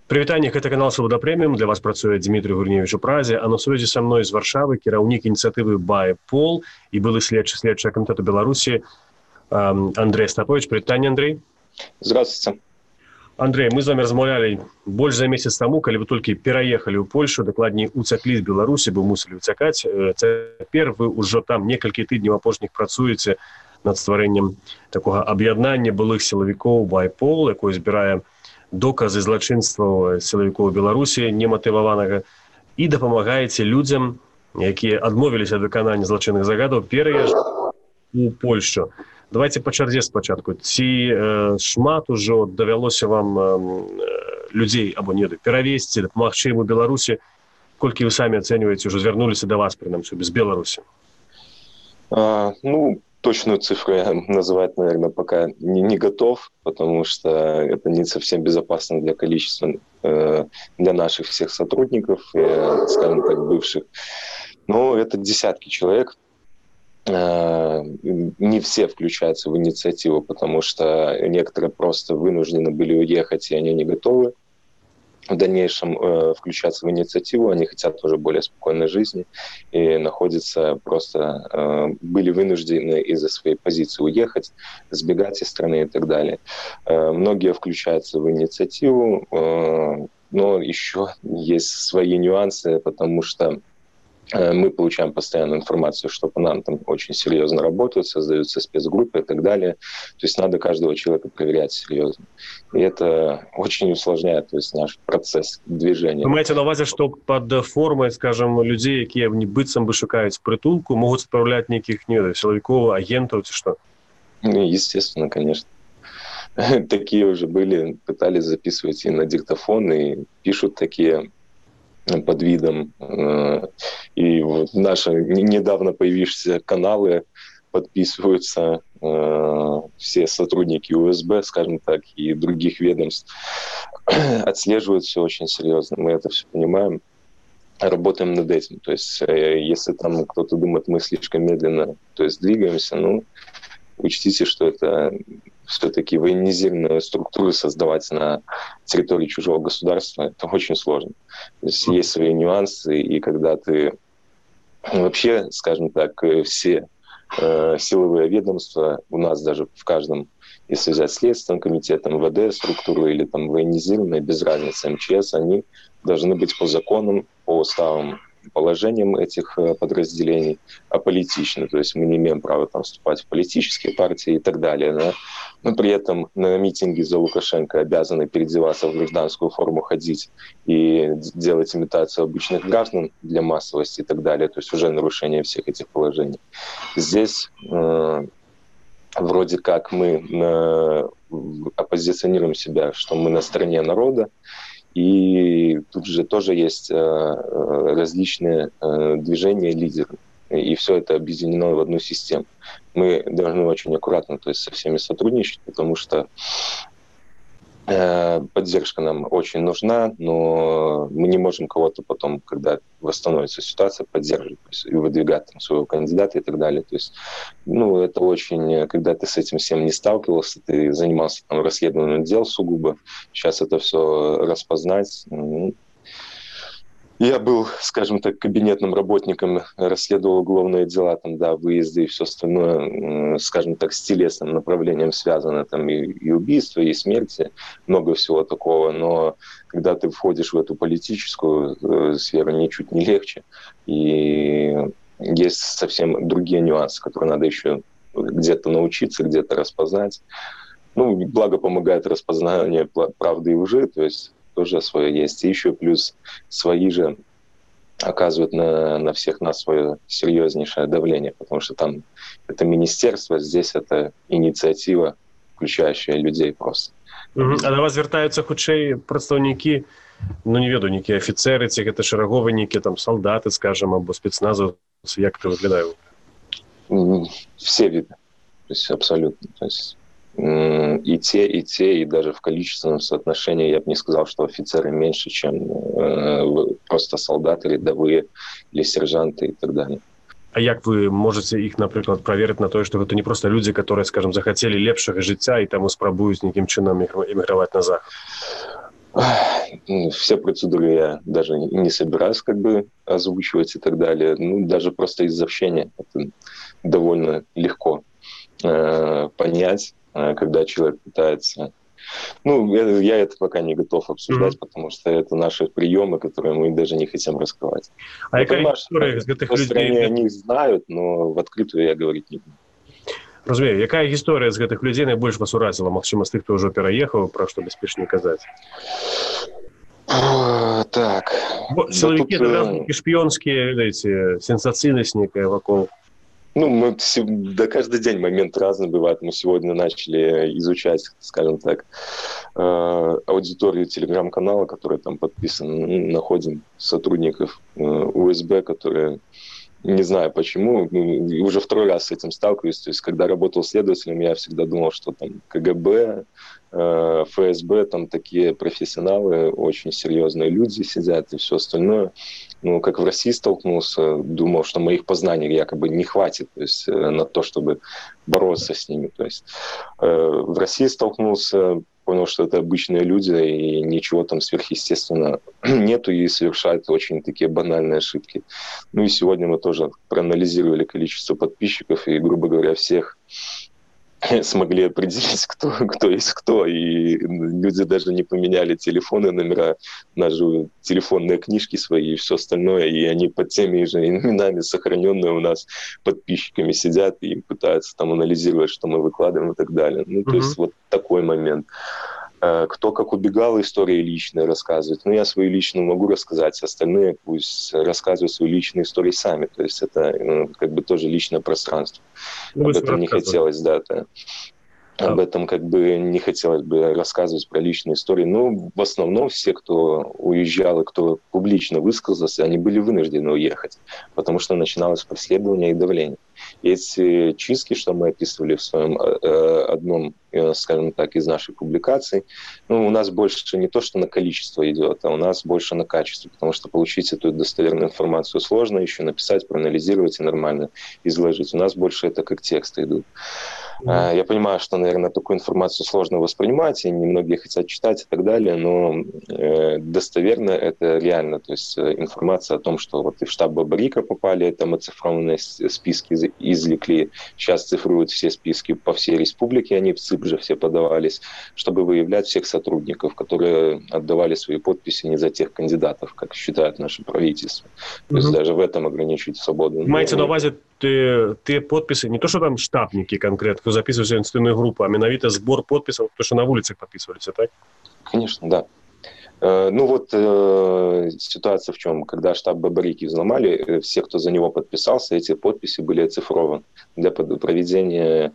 Прывітанне, гэта канал Свабода Прэміум. Для вас працуе Дмітрий Гурневіч у Празе, а на сувязі са мной з Варшавы кіраўнік ініцыятывы BayPol і былы следчага камітэту Беларусі Андрей Остапович. Прывітанне, Андрей. Здравствуйте. Андрей, мы з вами размаўлялі больш за месяц таму, калі вы толькі пераехалі ў Польшу, дакладней уцяклі з Беларусі, бо мусілі уцякаць. Цяпер вы ўжо там некалькі тыдняў апошніх працуеце над стварэннем такога аб'яднання былых сілавікоў BayPol, якое збірае доказы злачынстваў сілавікоў Беларусі нематываванага і дапамагаеце людзям, якія адмовіліся ад выканання злачынных загадаў, пераязджаць у Польшу. Давайте па чарзе спачатку. Ці шмат ужо давялося вам людзей або не перавесці, дапамагчы ім у Беларусі? Колькі вы самі ацэньваеце, ўжо звярнуліся да вас, прынамсі, без Беларусі? Точную цифру я называть, наверное, пока не готов, потому что это не совсем безопасно для количества, для наших всех сотрудников, скажем так, бывших. Но это десятки человек. Не все включаются в инициативу, потому что некоторые просто вынуждены были уехать, и они не готовы в дальнейшем включаться в инициативу, они хотят уже более спокойной жизни и находятся просто, были вынуждены из-за своей позиции уехать, сбегать из страны и так далее. Многие включаются в инициативу, но еще есть свои нюансы, потому что мы получаем постоянную информацию, что по нам там очень серьезно работают, создаются спецгруппы и так далее. То есть надо каждого человека проверять серьезно. И это очень усложняет, то есть, наш процесс движения. Вы маете на увазі, что под формой, скажем, людей, якія быццам бы шукаюць притулку, могут отправлять неких силовиков, агентов, что? Естественно, конечно. Такие уже были, пытались записывать и на диктофон, и пишут такие под видом. И вот наши недавно появившиеся каналы подписываются, все сотрудники УСБ, скажем так, и других ведомств отслеживают все очень серьезно. Мы это все понимаем, работаем над этим. То есть если там кто-то думает, мы слишком медленно, то есть двигаемся, учтите, что это все-таки военизированную структуру создавать на территории чужого государства, это очень сложно. То есть свои нюансы, и когда ты вообще, скажем так, все силовые ведомства, у нас даже в каждом, если взять Следственным комитетом, МВД структуру или там военизированные, без разницы, МЧС, они должны быть по законам, по уставам, положением этих подразделений аполитичны. То есть мы не имеем права там вступать в политические партии и так далее. Да? Но при этом на митинги за Лукашенко обязаны переодеваться в гражданскую форму, ходить и делать имитацию обычных граждан для массовости и так далее. То есть уже нарушение всех этих положений. Здесь вроде как мы оппозиционируем себя, что мы на стороне народа, и тут же тоже есть различные движения лидеров. И все это объединено в одну систему. Мы должны очень аккуратно, то есть, со всеми сотрудничать, потому что поддержка нам очень нужна, но мы не можем кого-то потом, когда восстановится ситуация, поддерживать, то есть, и выдвигать там своего кандидата и так далее. То есть, это очень, когда ты с этим всем не сталкивался, ты занимался там расследованием дел сугубо, сейчас это все распознать. Я был, скажем так, кабинетным работником, расследовал уголовные дела, там, да, выезды и все остальное, скажем так, с телесным направлением связано, там, и убийства, и смерти, много всего такого, но когда ты входишь в эту политическую сферу, ничуть не легче, и есть совсем другие нюансы, которые надо еще где-то научиться, где-то распознать. Благо помогает распознание правды и лжи, то есть тоже свое есть. И еще плюс свои же оказывают на всех нас свое серьезнейшее давление, потому что там это министерство, здесь это инициатива, включающая людей просто. А до вас звяртаюцца хутчэй прадстаўнікі, не ведаю, некія афіцэры, ці гэта шараговыя там салдаты, скажем, або спецназаўцы, як это выглядае? Все виды, то есть абсолютно. То есть и те, и даже в количественном соотношении я бы не сказал, что офицеры меньше, чем просто солдаты, рядовые или сержанты и так далее. А як вы можете іх, напрыклад, праверыць на тое, што гэта не проста людзі, которые, скажем, захацелі лепшага жыцця і таму спрабуюць нейкім чынам эміграваць на захад? Все процедуры я даже не собираюсь как бы озвучивать и так далее. Ну, даже просто из общения это довольно легко понять, когда человек пытается... Ну, я это пока не готов обсуждать, потому что это наши приемы, которые мы даже не хотим раскрывать. А я понимаю, история что по стране о них знают, но в открытую я говорить не буду. Разумею, якая гісторыя з гэтых людзей найбольш вас уразіла, магчыма, з тых, хто ўжо пераехаў, пра што бяспечна казаць? Так. Силовики, разведки шпионские, эти, сенсацийность некая вокруг. Ну, да, каждый день момент разный бывает. Мы сегодня начали изучать, скажем так, аудиторию телеграм-канала, который там подписан. Находим сотрудников УСБ, которые... Не знаю почему, уже второй раз с этим сталкиваюсь. То есть, когда работал следователем, я всегда думал, что там КГБ, ФСБ, там такие профессионалы, очень серьезные люди сидят и все остальное. Ну, как в России столкнулся, думал, что моих познаний якобы не хватит, то есть, на то, чтобы бороться с ними. То есть, в России столкнулся, понял, что это обычные люди, и ничего там сверхъестественного нету, и совершают очень такие банальные ошибки. Ну и сегодня мы тоже проанализировали количество подписчиков, и, грубо говоря, всех смогли определить, кто есть кто, и люди даже не поменяли телефоны, номера, наши телефонные книжки свои и все остальное, и они под теми же именами, сохраненные у нас подписчиками, сидят и пытаются там анализировать, что мы выкладываем и так далее. Ну, то есть вот такой момент. Кто как убегал, истории личные рассказывает. Ну, я свои личные могу рассказать, остальные пусть рассказывают свои личные истории сами. То есть это как бы тоже личное пространство. Об этом не хотелось, да. Об этом как бы не хотелось бы рассказывать про личные истории. Но в основном все, кто уезжал и кто публично высказался, они были вынуждены уехать, потому что начиналось преследование и давление. И эти чистки, что мы описывали в своем одном, скажем так, из наших публикаций, ну, у нас больше не то, что на количество идет, а у нас больше на качество, потому что получить эту достоверную информацию сложно, еще написать, проанализировать и нормально изложить. У нас больше это как тексты идут. Я понимаю, что, наверное, такую информацию сложно воспринимать, и немногие хотят читать и так далее, но достоверно это реально. То есть информация о том, что вот и в штаб Бабарика попали, там оцифрованные списки извлекли, сейчас цифруют все списки по всей республике, они в ЦИП же все подавались, чтобы выявлять всех сотрудников, которые отдавали свои подписи не за тех кандидатов, как считает наше правительство. То есть даже в этом ограничить свободу. Маете на увазі те подписи, не то, что там штабники конкретно, кто записывается в инициативную группу, а именно сбор подписов, то, что на улицах подписывались, так? Конечно, да. Ну вот ситуация в чем? Когда штаб Бабарики взломали, все, кто за него подписался, эти подписи были оцифрованы. Для проведения,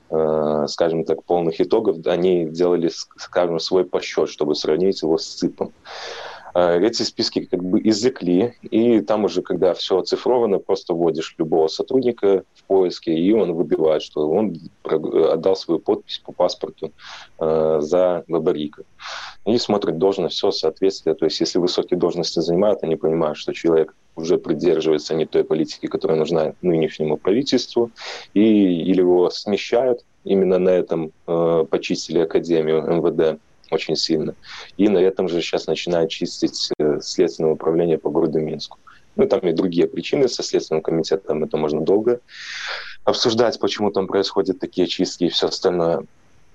скажем так, полных итогов, они делали, скажем, свой подсчет, чтобы сравнить его с ЦИПом. Эти списки как бы извлекли, и там уже, когда все оцифровано, просто вводишь любого сотрудника в поиске, и он выбивает, что он отдал свою подпись по паспорту за Бабарика. И смотрит должность, все соответствие. То есть если высокие должности занимают, они понимают, что человек уже придерживается не той политики, которая нужна нынешнему правительству, или его смещают. Именно на этом почистили Академию МВД очень сильно. И на этом же сейчас начинают чистить Следственное управление по городу Минску. Ну, там и другие причины со Следственным комитетом, это можно долго обсуждать, почему там происходят такие чистки и все остальное.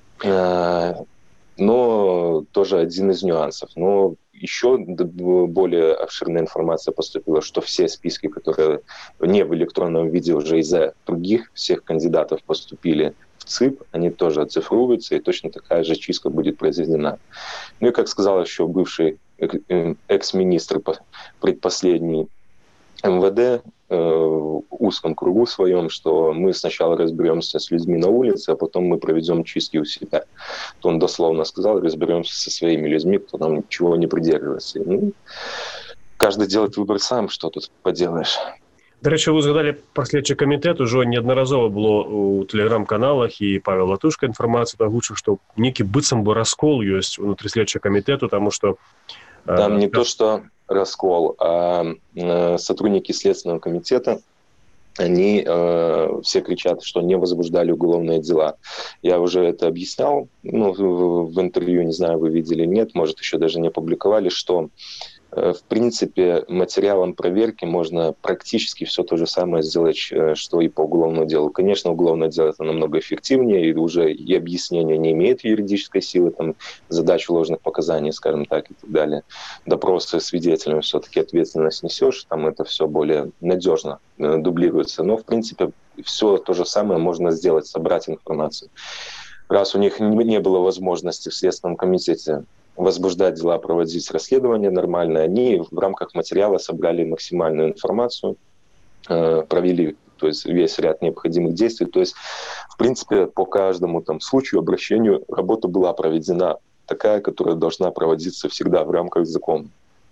Но тоже один из нюансов. Но еще более обширная информация поступила, что все списки, которые не в электронном виде уже из-за других всех кандидатов поступили в ЦИП, они тоже оцифруются, и точно такая же чистка будет произведена. Ну и, как сказал еще бывший экс-министр предпоследний МВД в узком кругу своем, что мы сначала разберемся с людьми на улице, а потом мы проведем чистки у себя. То он дословно сказал, разберемся со своими людьми, кто там ничего не придерживается. Ну, каждый делает выбор сам, что тут поделаешь. До речі, ви згадали про слідчий комітет, уже неодноразово було у телеграм-каналах, і Павел Латушка інформацію озвучив, що некий быццам бы раскол есть внутри слідчого комитета, потому что... Там не то, что раскол, а сотрудники Следственного комитета они все кричат, что не возбуждали уголовные дела. Я уже это объяснял, в интервью, не знаю, вы видели, нет, может, еще даже не публиковали, что в принципе, материалом проверки можно практически все то же самое сделать, что и по уголовному делу. Конечно, уголовное дело это намного эффективнее, и уже и объяснение не имеет юридической силы, там, задачу ложных показаний, скажем так, и так далее. Допросы свидетелями все-таки ответственность несешь, там это все более надежно дублируется. Но, в принципе, все то же самое можно сделать, собрать информацию. Раз у них не было возможности в Следственном комитете возбуждать дела, проводить расследование нормально, они в рамках материала собрали максимальную информацию, провели, то есть весь ряд необходимых действий. То есть, в принципе, по каждому там случаю, обращению работа была проведена такая, которая должна проводиться всегда в рамках закона.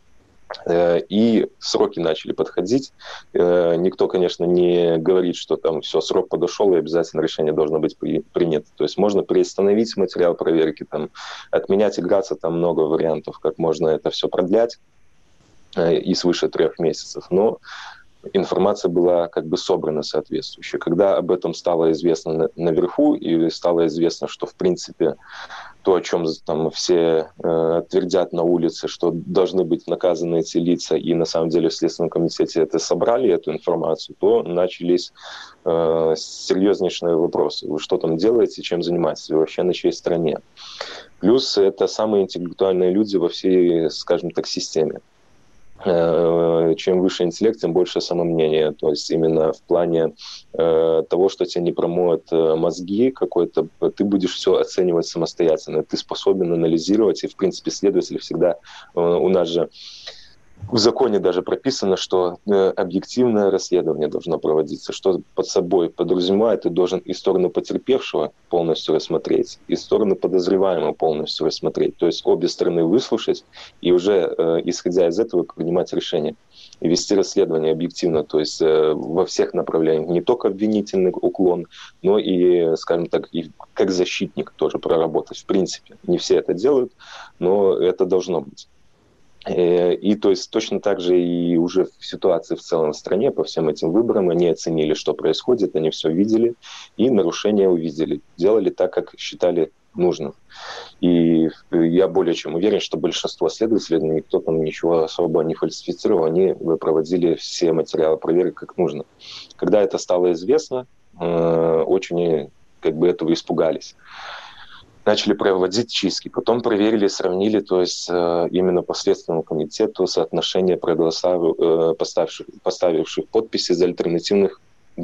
И сроки начали подходить. Никто, конечно, не говорит, что там все, срок подошел, и обязательно решение должно быть принято. То есть можно приостановить материал проверки, там, отменять, играться, там много вариантов, как можно это все продлять и свыше 3 месяцев. Но информация была как бы собрана соответствующая. Когда об этом стало известно наверху, и стало известно, что, в принципе, то, о чем там все твердят на улице, что должны быть наказаны эти лица, и на самом деле в Следственном комитете это собрали, эту информацию, то начались серьезнейшие вопросы. Вы что там делаете, чем занимаетесь, вы вообще на чьей стороне? Плюс это самые интеллектуальные люди во всей, скажем так, системе. Чем выше интеллект, тем больше самомнения. То есть именно в плане того, что тебе не промоют мозги какой-то, ты будешь все оценивать самостоятельно. Ты способен анализировать, и, в принципе, следователь всегда... У нас же в законе даже прописано, что объективное расследование должно проводиться, что под собой подразумевает, ты должен и сторону потерпевшего полностью рассмотреть, и сторону подозреваемого полностью рассмотреть. То есть обе стороны выслушать и уже, исходя из этого, принимать решение. И вести расследование объективно, то есть во всех направлениях, не только обвинительный уклон, но и, скажем так, и как защитник тоже проработать. В принципе, не все это делают, но это должно быть. И то есть точно так же и уже в ситуации в целом в стране по всем этим выборам они оценили, что происходит, они все видели и нарушения увидели, делали так, как считали нужным. И я более чем уверен, что большинство следователей, никто там ничего особо не фальсифицировал, они проводили все материалы проверок как нужно. Когда это стало известно, очень как бы этого испугались. Начали проводить чистки. Потом проверили, сравнили, то есть именно по Следственному комитету соотношение поставивших подписи за альтернативных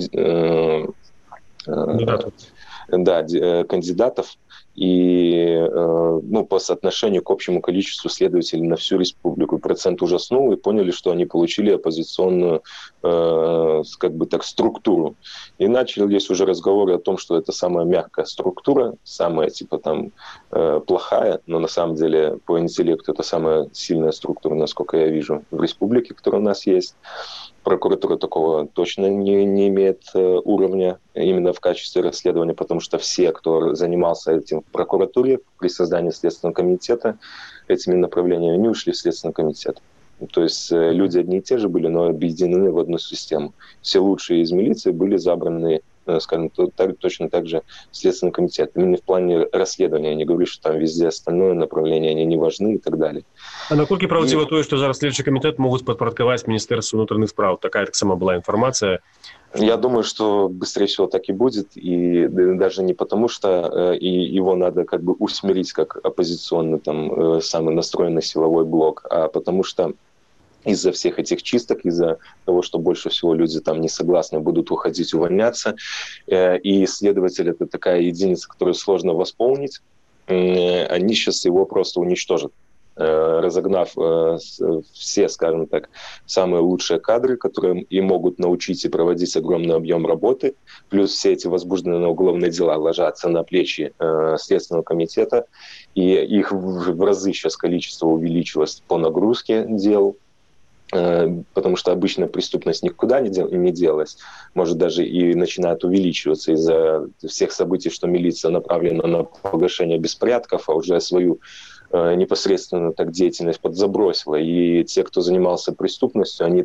кандидатов и по соотношению к общему количеству следователей на всю республику. Процент ужаснул, и поняли, что они получили оппозиционную как бы так структуру. И начались уже разговоры о том, что это самая мягкая структура, самая типа там плохая, но на самом деле по интеллекту это самая сильная структура, насколько я вижу, в республике, которая у нас есть. Прокуратура такого точно не имеет уровня именно в качестве расследования, потому что все, кто занимался этим в прокуратуре при создании Следственного комитета, этими направлениями, они ушли в Следственный комитет. То есть люди одни и те же были, но объединены в одну систему. Все лучшие из милиции были забраны, скажем, точно так же в Следственный комитет. Именно в плане расследования. Я не говорю, что там везде остальное направление, они не важны и так далее. А наколькі правдиво то, что зараз следчий комитет могут подпорядковать Министерству внутренних справ? Такая так сама была информация. Я думаю, что быстрее всего так и будет, и даже не потому, что его надо как бы усмирить как оппозиционный там самый настроенный силовой блок, а потому что из-за всех этих чисток, из-за того, что больше всего люди там не согласны, будут уходить, увольняться, и следователь — это такая единица, которую сложно восполнить, они сейчас его просто уничтожат, разогнав все, скажем так, самые лучшие кадры, которые и могут научить и проводить огромный объем работы, плюс все эти возбужденные уголовные дела ложатся на плечи Следственного комитета, и их в разы сейчас количество увеличилось по нагрузке дел, потому что обычная преступность никуда не делась, может даже и начинает увеличиваться из-за всех событий, что милиция направлена на погашение беспорядков, а уже свою непосредственно так деятельность подзабросила. И те, кто занимался преступностью, они так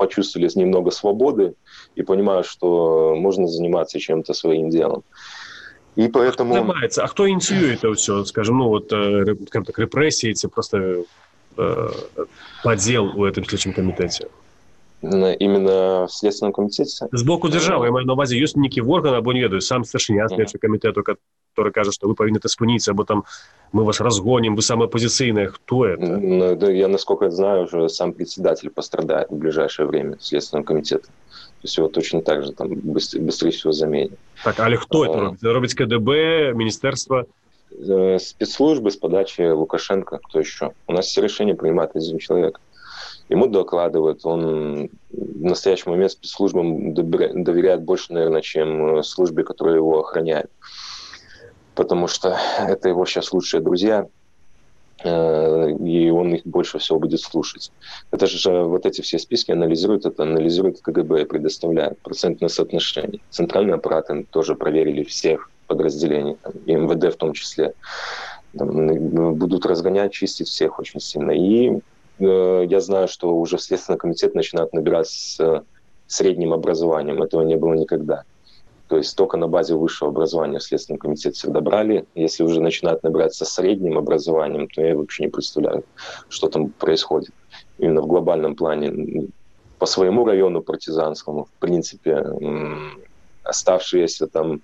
почувствовали немного свободы и понимают, что можно заниматься чем-то своим делом. И поэтому... А кто инициирует это все, скажем, скажем так, репрессии, эти просто подел в этом следчем комитете? Именно в Следственном комитете? З боку держави, я маю на увазі, ёсць нейкі орган, або не ведаю, сам старшыня следчого комитету, который кажа, что вы павінны спыніцца, або там мы вас разгоним, вы самые оппозиционные. Кто это? Я, насколько знаю, уже сам председатель пострадает в ближайшее время Следственного комитета. То есть его точно так же там быстрее всего заменят. Так, але кто это робит? Это робит КДБ, министерство? Спецслужбы с подачи Лукашенко, кто еще? У нас все решения принимает один человек. Ему докладывают, он в настоящий момент спецслужбам доверяет больше, наверное, чем службе, которая его охраняет. Потому что это его сейчас лучшие друзья, и он их больше всего будет слушать. Это же вот эти все списки анализирует КГБ и предоставляет процентное соотношение. Центральные аппараты тоже проверили всех подразделений, там, и МВД в том числе. Там, будут разгонять, чистить всех очень сильно. И я знаю, что уже в Следственный комитет начинают набирать с средним образованием. Этого не было никогда. То есть только на базе высшего образования в Следственном комитете всегда брали. Если уже начинают набирать со средним образованием, то я вообще не представляю, что там происходит. Именно в глобальном плане. По своему району партизанскому, в принципе, оставшиеся там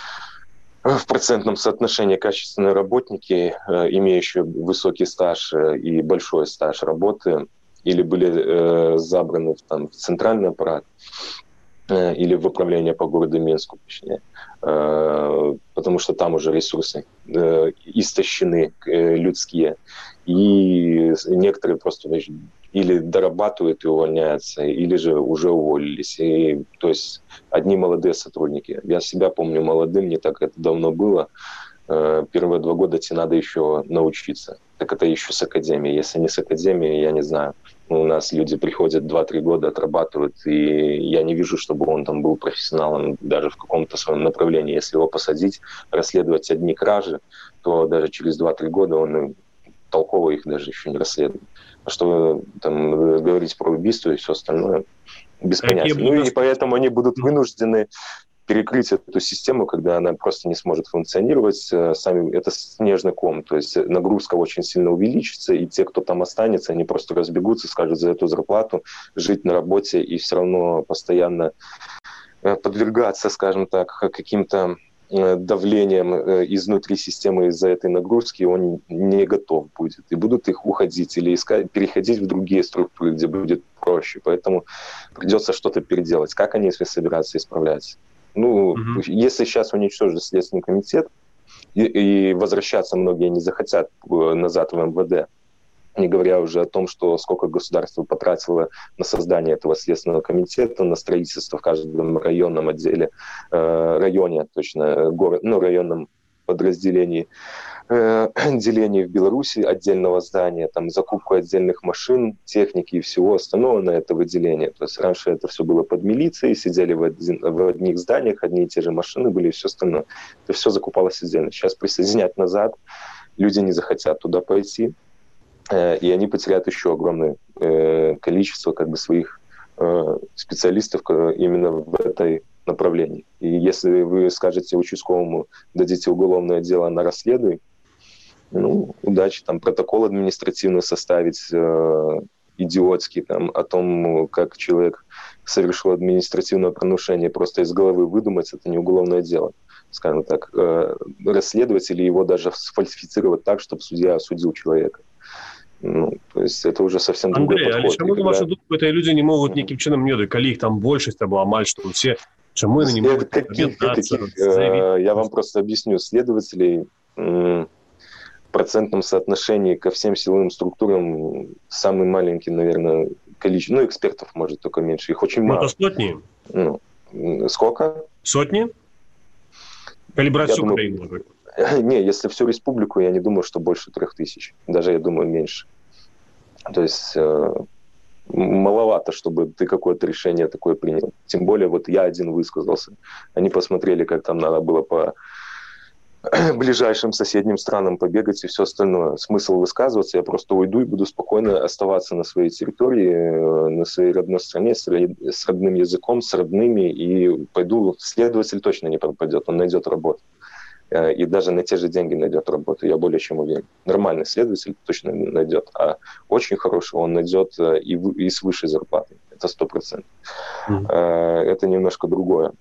в процентном соотношении качественные работники, имеющие высокий стаж и большой стаж работы, или были забраны в центральный аппарат, или в управление по городу Минску, точнее, потому что там уже ресурсы истощены людские, и некоторые просто или дорабатывают и увольняются, или же уже уволились. И, то есть одни молодые сотрудники. Я себя помню молодым, не так это давно было. Первые 2 года тебе надо еще научиться. Так это еще с академией. Если не с академией, я не знаю. У нас люди приходят 2-3 года, отрабатывают, и я не вижу, чтобы он там был профессионалом даже в каком-то своем направлении. Если его посадить, расследовать одни кражи, то даже через 2-3 года он толково их даже еще не расследует. А что там говорить про убийство и все остальное, без понятия. Ну и поэтому они будут вынуждены перекрыть эту систему, когда она просто не сможет функционировать. Сами, это снежный ком, то есть нагрузка очень сильно увеличится, и те, кто там останется, они просто разбегутся, скажут за эту зарплату, жить на работе и все равно постоянно подвергаться, скажем так, каким-то давлением изнутри системы из-за этой нагрузки, он не готов будет. И будут их уходить или переходить в другие структуры, где будет проще. Поэтому придется что-то переделать. Как они собираются исправляться? Если сейчас уничтожить Следственный комитет, и возвращаться многие не захотят назад в МВД, не говоря уже о том, что сколько государство потратило на создание этого Следственного комитета, на строительство в каждом районном отделе, районе районном подразделении, отделении в Беларуси отдельного здания, там закупку отдельных машин, техники и всего остального на это выделение. То есть раньше это все было под милицией, сидели в одних зданиях, одни и те же машины были и все остальное. Это все закупалось отдельно. Сейчас присоединять назад люди не захотят туда пойти. И они потеряют еще огромное количество своих специалистов именно в этой направлении. И если вы скажете участковому, дадите уголовное дело на расследуй, удачи, там протокол административный составить идиотский там, о том, как человек совершил административное правонарушение, просто из головы выдумать, это не уголовное дело. Скажем так, расследовать или его даже сфальсифицировать так, чтобы судья осудил человека. То есть это уже совсем другой подход. Андрей, а чему, на вашу думку, эти люди не могут неким чином, коли их там большесть, або амаль, что все, чему они не могут объединяться? Я вам просто объясню. Следователей в процентном соотношении ко всем силовым структурам самый маленький, наверное, количество. Экспертов, может, только меньше. Их очень мало. Это сотни? Сколько? Сотни? Или брать всю Украину? Не, если всю республику, я не думаю, что больше 3000. Даже, я думаю, меньше. То есть маловато, чтобы ты какое-то решение такое принял. Тем более, вот я один высказался. Они посмотрели, как там надо было ближайшим соседним странам побегать и все остальное. Смысл высказываться, я просто уйду и буду спокойно оставаться на своей территории, на своей родной стране, с родным языком, с родными, и пойду. Следователь точно не пропадет, он найдет работу. И даже на те же деньги найдет работу, я более чем уверен. Нормальный следователь точно найдет, а очень хороший он найдет и с высшей зарплатой. Это 100%. Это немножко другое.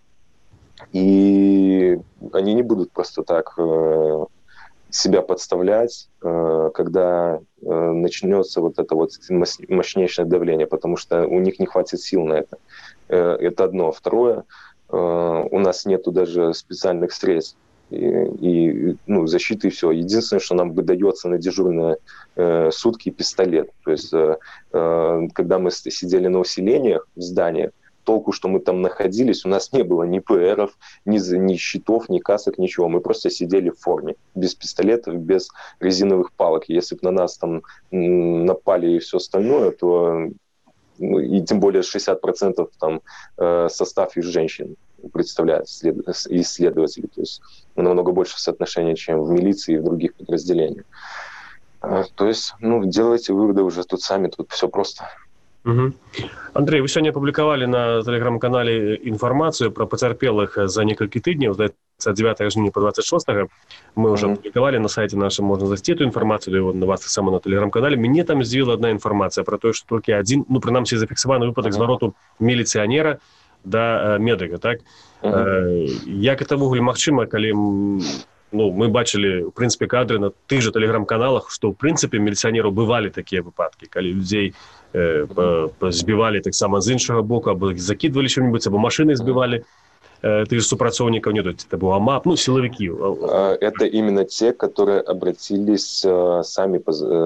И они не будут просто так себя подставлять, когда начнется вот это вот мощнейшее давление, потому что у них не хватит сил на это. Это одно. Второе, у нас нету даже специальных средств и защиты, и все. Единственное, что нам выдается на дежурные сутки, пистолет. То есть, когда мы сидели на усилениях в зданиях, толку, что мы там находились, у нас не было ни ПРов, ни щитов, ни касок, ничего. Мы просто сидели в форме, без пистолетов, без резиновых палок. Если бы на нас там напали и все остальное, то и тем более 60% там состав из женщин представляет исследователи. То есть намного больше соотношения, чем в милиции и в других подразделениях. То есть, делайте выводы уже тут сами, тут все просто. Угу. Андрей, вы сегодня опубликовали на телеграм-канале информацию про потерпелых за некалькі тыдняў, здаецца, 9 жніўня по 26. Мы уже опубликовали на сайте нашем, можно зайти эту информацию, на вас само на телеграм-канале. Мне там здзівіла одна информация про то, что только один, прынамсі зафіксаваны выпадок звароту міліцыянера да медыка, так? Як это ввогуле магчыма, калі мы бачили, в принципе, кадры на тых же телеграм-каналах, что, в принципе, милиционеру бывали такие выпадки, когда людей збивали так само з іншого боку, або закидывали что-нибудь, або машины сбивали. Ты же супрацовников нет, это был АМАП, силовики. Это именно те, которые обратились сами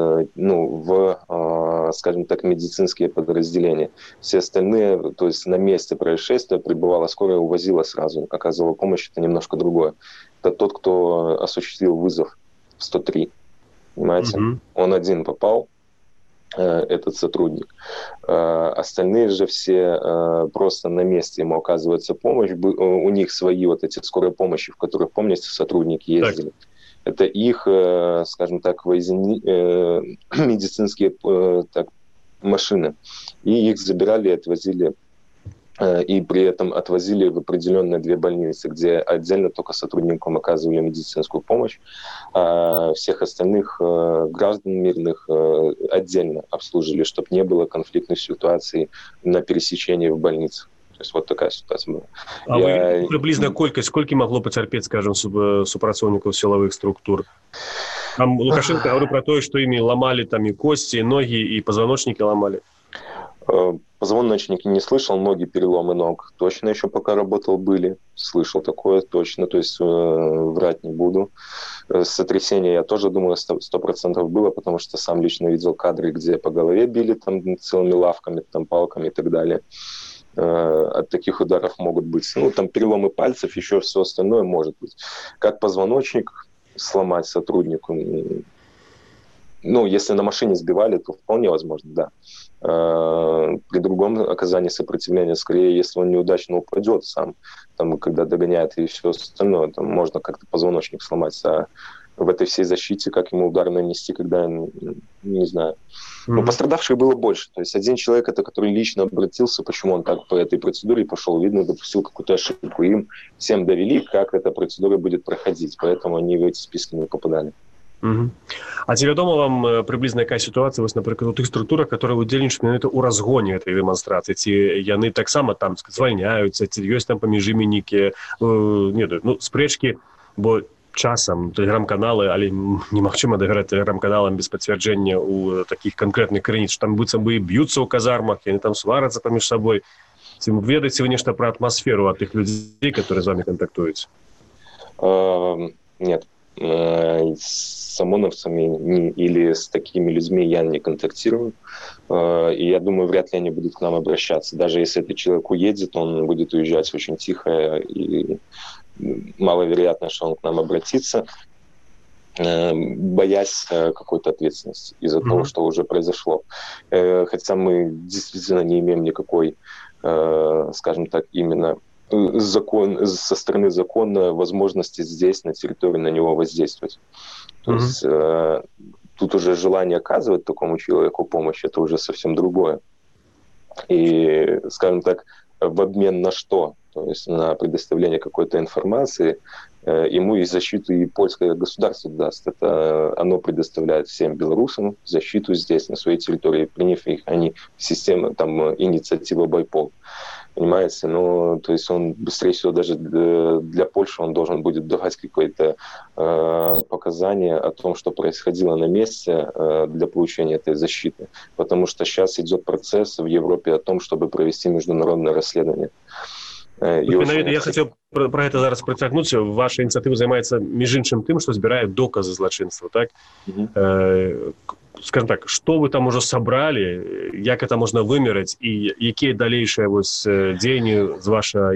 в, скажем так, медицинские подразделения. Все остальные, то есть на месте происшествия прибывала скорая, увозила сразу, оказывала помощь, это немножко другое. Это тот, кто осуществил вызов в 103, понимаете? Он один попал, этот сотрудник. Остальные же все просто на месте ему оказывается помощь. У них свои вот эти скорые помощи, в которых, помните, сотрудники ездили. Так. Это их, скажем так, медицинские машины. И их забирали и отвозили. И при этом отвозили в определенные 2 больницы, где отдельно только сотрудникам оказывали медицинскую помощь, а всех остальных граждан мирных отдельно обслужили, чтобы не было конфликтных ситуаций на пересечении в больницах. То есть вот такая ситуация была. А вы приблизно сколько могло потерпеть, скажем, супрацовников силовых структур? Там Лукашенко говорил про то, что ими ломали там и кости, и ноги, и позвоночники ломали. Позвоночники не слышал, ноги, переломы ног точно еще пока работал были. Слышал такое точно, то есть врать не буду. Сотрясение, я тоже думаю, 100% было, потому что сам лично видел кадры, где по голове били там целыми лавками, там палками и так далее. От таких ударов могут быть. Там переломы пальцев, еще все остальное может быть. Как позвоночник сломать сотруднику? Если на машине сбивали, то вполне возможно, да. При другом оказании сопротивления, скорее, если он неудачно упадет сам, там, когда догоняет и все остальное, там можно как-то позвоночник сломать. А в этой всей защите, как ему удар нанести, когда, не знаю. Пострадавших было больше. То есть один человек, это который лично обратился, почему он так по этой процедуре пошел, видно, допустил какую-то ошибку. Им всем довели, как эта процедура будет проходить. Поэтому они в эти списки не попадали. А ці вядома вам приблизна якая сітуацыя, напрыклад, у тых структурах, которые удзельнічаюць менавіта ў разгоне гэтай дэманстрацыі, ці яны таксама там звальняюцца, ці ёсць там паміж імі нейкія спрэчкі, бо часам тэлеграм-каналы, але немагчыма давяраць тэлеграм-каналам без пацвярджэння ў такіх канкрэтных крыніц, што там быццам бы і б'юцца ў казармах, яны там сварацца паміж сабой. Ці ведаеце вы нешта пра атмасферу ад тых людзей, которые з вами кантактуюць? Нет. С ОМОНовцами или с такими людьми я не контактирую. И я думаю, вряд ли они будут к нам обращаться. Даже если этот человек уедет, он будет уезжать очень тихо, и маловероятно, что он к нам обратится, боясь какой-то ответственности из-за того, что уже произошло. Хотя мы действительно не имеем никакой, скажем так, именно со стороны закона возможности здесь, на территории, на него воздействовать. То есть тут уже желание оказывать такому человеку помощь, это уже совсем другое. И, скажем так, в обмен на что? То есть на предоставление какой-то информации ему и защиту и польское государство даст. Это оно предоставляет всем белорусам защиту здесь, на своей территории, приняв их, они в систему, там, инициатива Байпол. Понимаете? Ну, то есть он, быстрее всего, даже для Польши он должен будет давать какое-то показания о том, что происходило на месте для получения этой защиты. Потому что сейчас идет процесс в Европе о том, чтобы провести международное расследование. Я хотел про это зараз працягнуць. Ваша ініцыятыва займаецца між іншым тым, што збірае доказы злачынства, так? Скажем так, што вы там ужо сабралі, як это можна вымераць і якія далейшыя дзеянні з вашай...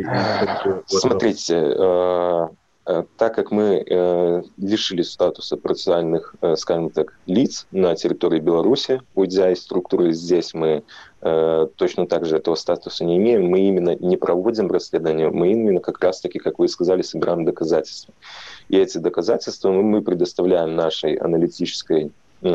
Смотрите, так как мы лишили статуса процессуальных, скажем так, лиц на территории Беларуси, уйдя из структуры, здесь мы точно так же этого статуса не имеем, мы именно не проводим расследование, мы именно как раз-таки, как вы сказали, собираем доказательства. И эти доказательства мы предоставляем нашей аналитической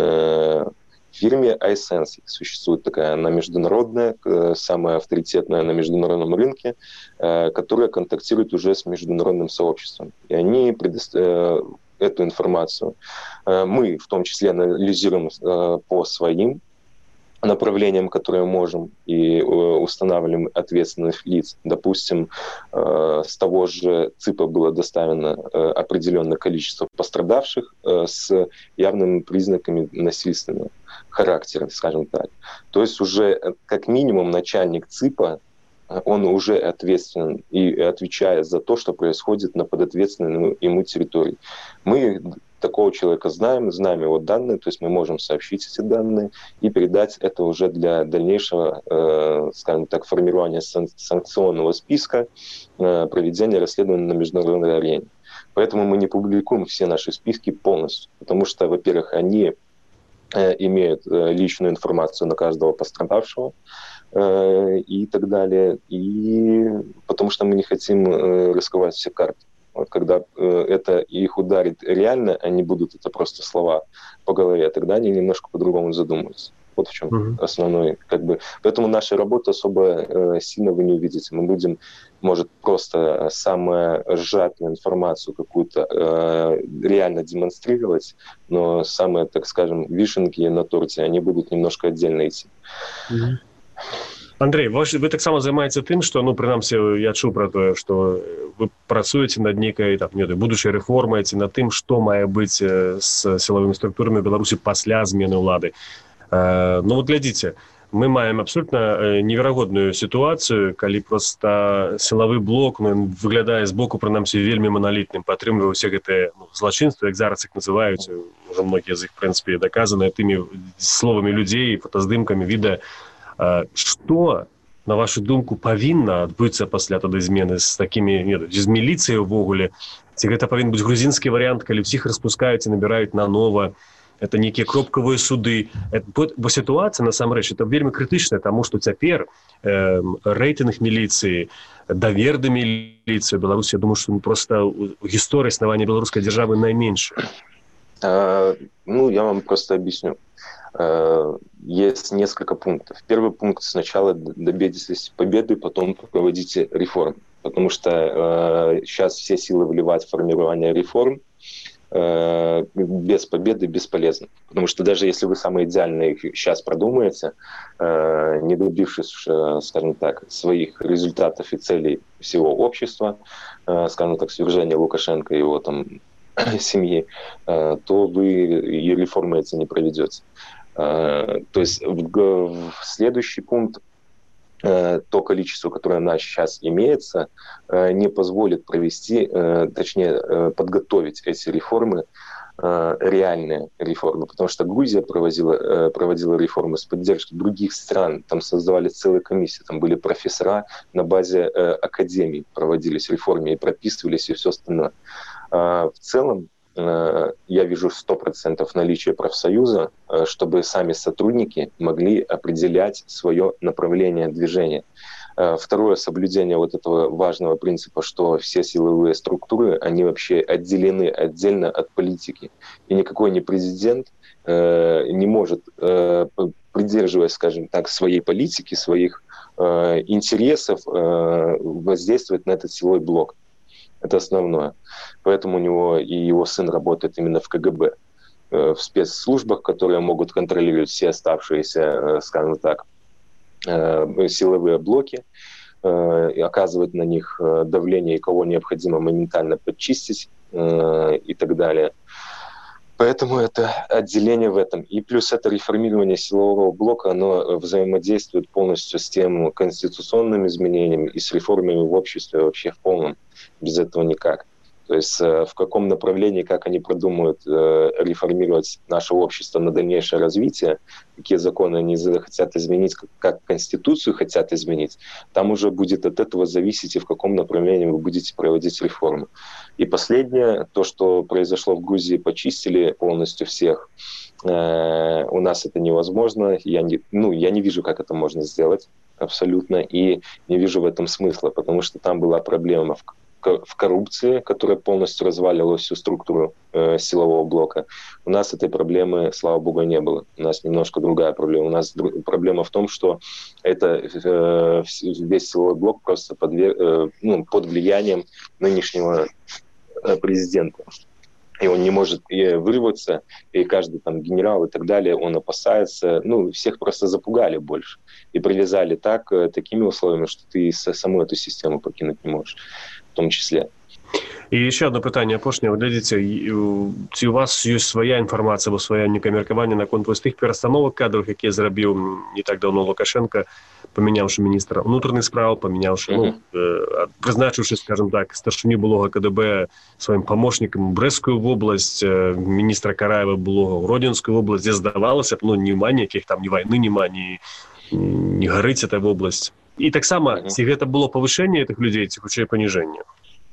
фирме iSense. Существует такая, она международная, самая авторитетная на международном рынке, которая контактирует уже с международным сообществом. И они предоставляют эту информацию. Мы в том числе анализируем по своим направлениям, которые можем, и устанавливаем ответственных лиц. Допустим, с того же ЦИПа было доставлено определенное количество пострадавших с явными признаками насильственного характера, скажем так. То есть уже как минимум начальник ЦИПа, он уже ответственен и отвечает за то, что происходит на подответственной ему территории. Мы такого человека знаем его данные, то есть мы можем сообщить эти данные и передать это уже для дальнейшего, скажем так, формирования санкционного списка, проведения расследования на международной арене. Поэтому мы не публикуем все наши списки полностью, потому что, во-первых, они имеют личную информацию на каждого пострадавшего и так далее, и потому что мы не хотим раскрывать все карты. Вот когда это их ударит реально, они будут это просто слова по голове, тогда они немножко по-другому задумаются. Вот в чем основной, Поэтому нашей работы особо сильно вы не увидите. Мы будем, может, просто самую сжатую информацию какую-то реально демонстрировать, но самые, так скажем, вишенки на торте, они будут немножко отдельно идти. Андрей, вы таксама займаецеся тым, што, прынамсі, я чуў пра тое, што вы працуеце над нейкай будучай рэформай, ці над тым, што мае быць з сілавымі структурамі Беларусі пасля змены ўлады. Глядзіце, мы маем абсолютна неверагодную сітуацыю, калі проста сілавы блок выглядае збоку, прынамсі, вельмі маналітным, падтрымлівае ўсе гэтыя злачынствы, як зараз іх называюць, уже многія з іх, в прынцыпе, даказаныя тымі словамі людзей, фотаздымкамі, відэа. Што, на вашу думку, павінна адбыцца пасля тады змены з такімі, з міліцыяй увогуле? Ці гэта павінен быць грузінскі варыянт, калі ўсіх распускаюць і набіраюць нанова? Это нейкія кропкавыя суды. Бо сітуацыя, насамрэч, это вельмі крытычная, таму што цяпер рэйтынг міліцыі, давер да міліцыі ў Беларусі, я думаю, што проста ў гісторыі існавання беларускай дзяржавы найменшы. Я вам просто объясню. Есть несколько пунктов. Первый пункт: сначала добейтесь победы, потом проводите реформы. Потому что сейчас все силы вливать в формирование реформ без победы бесполезно. Потому что даже если вы самые идеальные сейчас продумаете, не добившись, скажем так, своих результатов и целей всего общества, скажем так, свержения Лукашенко и его там семьи, то вы и реформы эти не проведете. То есть в следующий пункт: то количество, которое у нас сейчас имеется, не позволит провести, точнее, подготовить эти реформы, реальные реформы. Потому что Грузия проводила реформы с поддержкой других стран. Там создавали целые комиссии, там были профессора на базе академий, проводились реформы и прописывались и все остальное. В целом, я вижу 100% наличия профсоюза, чтобы сами сотрудники могли определять свое направление движения. Второе, соблюдение вот этого важного принципа, что все силовые структуры, они вообще отделены отдельно от политики. И никакой не президент не может, придерживаясь, скажем так, своей политики, своих интересов, воздействовать на этот силовой блок. Это основное. Поэтому у него и его сын работает именно в КГБ, в спецслужбах, которые могут контролировать все оставшиеся, скажем так, силовые блоки, и оказывать на них давление, и кого необходимо моментально подчистить и так далее. Поэтому это отделение в этом. И плюс это реформирование силового блока, оно взаимодействует полностью с тем конституционным изменением и с реформами в обществе вообще в полном. Без этого никак. То есть в каком направлении, как они продумают реформировать наше общество на дальнейшее развитие, какие законы они хотят изменить, как Конституцию хотят изменить, там уже будет от этого зависеть, и в каком направлении вы будете проводить реформу. И последнее, то, что произошло в Грузии, почистили полностью всех. У нас это невозможно. Я не вижу, как это можно сделать абсолютно, и не вижу в этом смысла, потому что там была проблема в коррупции, которая полностью развалила всю структуру силового блока. У нас этой проблемы, слава богу, не было. У нас немножко другая проблема. У нас проблема в том, что это весь силовой блок просто под влиянием нынешнего президента. И он не может вырваться, и каждый там генерал и так далее, он опасается. Всех просто запугали больше. И привязали такими условиями, что ты саму эту систему покинуть не можешь, в том числе. І ще одне питання апошнє. Ви глядите, ці у вас є своя інформація або своє міркування наконт ось тих перестановок кадрових, які зробив не так давно Лукашенко, помінявши міністра внутрішніх справ, призначивши, скажімо так, старшині былого КДБ своїм помощником Брестську область, міністра Караєва былого в Родинську область, де здавалося б, нема ніяких там ні війни, нема, не горить эта область. І так само, ці гэта было повышение этих людей, ці хутчэй паніжэнне?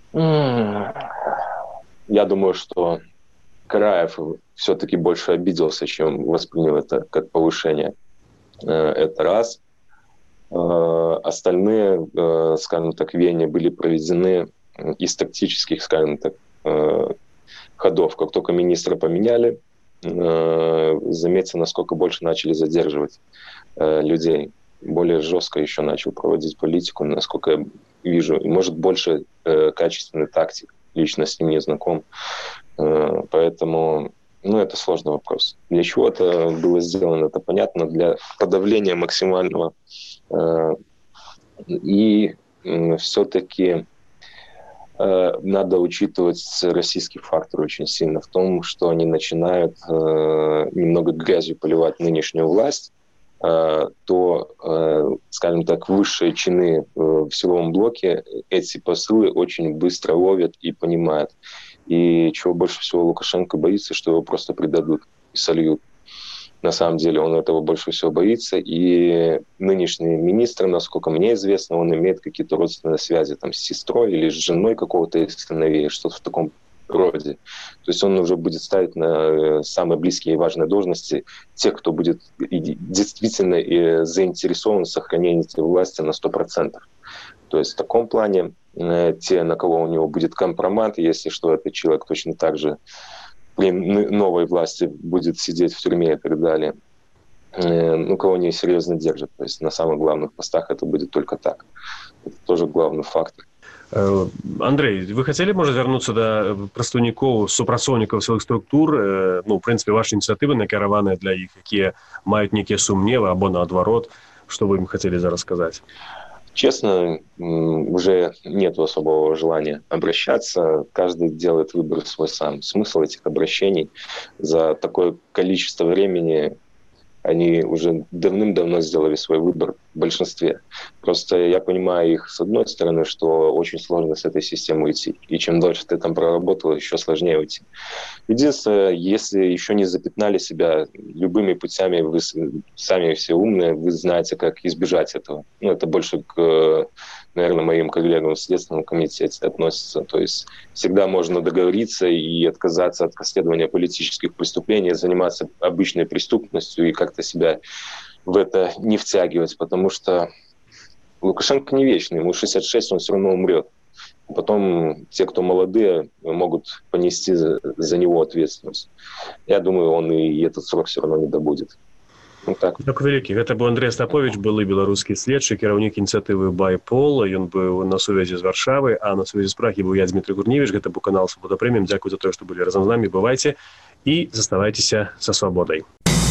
Я думаю, что Караев все-таки больше обиделся, чем воспринял это как повышение. Это раз. Остальные, скажем так, веяния были проведены из тактических, скажем так, ходов. Как только министра поменяли, заметьте, насколько больше начали задерживать людей. Более жестко еще начал проводить политику, насколько я вижу. И, может, больше качественный тактик. Лично с ним не знаком. Поэтому, это сложный вопрос. Для чего это было сделано, это понятно. Для подавления максимального. И все-таки надо учитывать российский фактор очень сильно в том, что они начинают немного грязью поливать нынешнюю власть, то, скажем так, высшие чины в силовом блоке эти посылы очень быстро ловят и понимают. И чего больше всего Лукашенко боится, что его просто предадут и сольют. На самом деле он этого больше всего боится. И нынешний министр, насколько мне известно, он имеет какие-то родственные связи там, с сестрой или с женой какого-то из сыновей, что-то в таком роде. То есть он уже будет ставить на самые близкие и важные должности тех, кто будет действительно заинтересован в сохранении этой власти на 100%. То есть в таком плане те, на кого у него будет компромат, если что, этот человек точно так же при новой власти будет сидеть в тюрьме и так далее, кого они серьезно держат. То есть на самых главных постах это будет только так. Это тоже главный фактор. Андрей, вы хотели, может, вернуться до прадстаўнікоў, супрацоўнікаў сіловых структур, в принципе, ваши инициативы накіраваныя для іх, якія маюць нейкія сумневы, або наадварот, что вы им хотели зараз сказать? Честно, уже нет особого желания обращаться. Каждый делает выбор свой сам. Смысл этих обращений за такое количество времени, они уже давным-давно сделали свой выбор в большинстве. Просто я понимаю их, с одной стороны, что очень сложно с этой системы уйти. И чем дольше ты там проработал, еще сложнее уйти. Единственное, если еще не запятнали себя любыми путями, вы сами все умные, вы знаете, как избежать этого. Это больше к, наверное, моим коллегам в Следственном комитете относится. То есть всегда можно договориться и отказаться от расследования политических преступлений, заниматься обычной преступностью и как-то себя в это не втягивать, потому что Лукашенко не вечный, ему 66, он все равно умрет. Потом те, кто молодые, могут понести за него ответственность. Я думаю, он и этот срок все равно не добудет. Так вялікі. Гэта быў Андрэй Астапович, былы беларускі следчы, кіраўнік ініцыятывы Байпол. Ён быў на сувязі з Варшавы, а на сувязі з Прагі быў я, Дмітрий Гурневич. Гэта быў канал Свабода Прэміум. Дзякуй за тое, што былі разам з намі. Бывайце і заставайцеся са свабодай.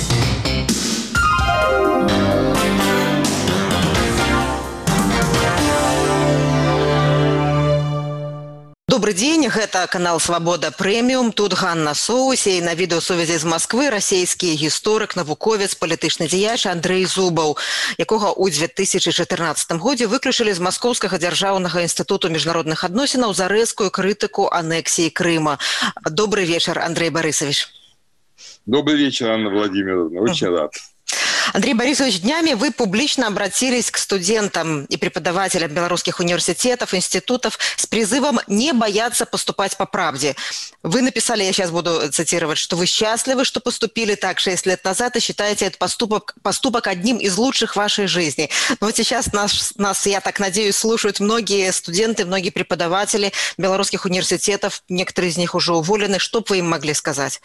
Добрый день, гэта канал Свабода Прэміум, тут Ганна Соусь, і на відэасувязі з Масквы расійскі гісторык, навуковец, палітычны дзеяч Андрэй Зубаў, якога ў 2014 годзе выключылі з Маскоўскага дзяржаўнага інстытуту міжнародных адносінаў за рэзкую крытыку анексіі Крыма. Добрый вечер, Андрей Борисович. Добрый вечер, Анна Владимировна, очень рад. Андрей Борисович, днями вы публично обратились к студентам и преподавателям белорусских университетов, институтов с призывом не бояться поступать по правде. Вы написали, я сейчас буду цитировать, что вы счастливы, что поступили так 6 лет назад и считаете этот поступок одним из лучших в вашей жизни. Но вот сейчас нас, я так надеюсь, слушают многие студенты, многие преподаватели белорусских университетов, некоторые из них уже уволены. Что бы вы им могли сказать?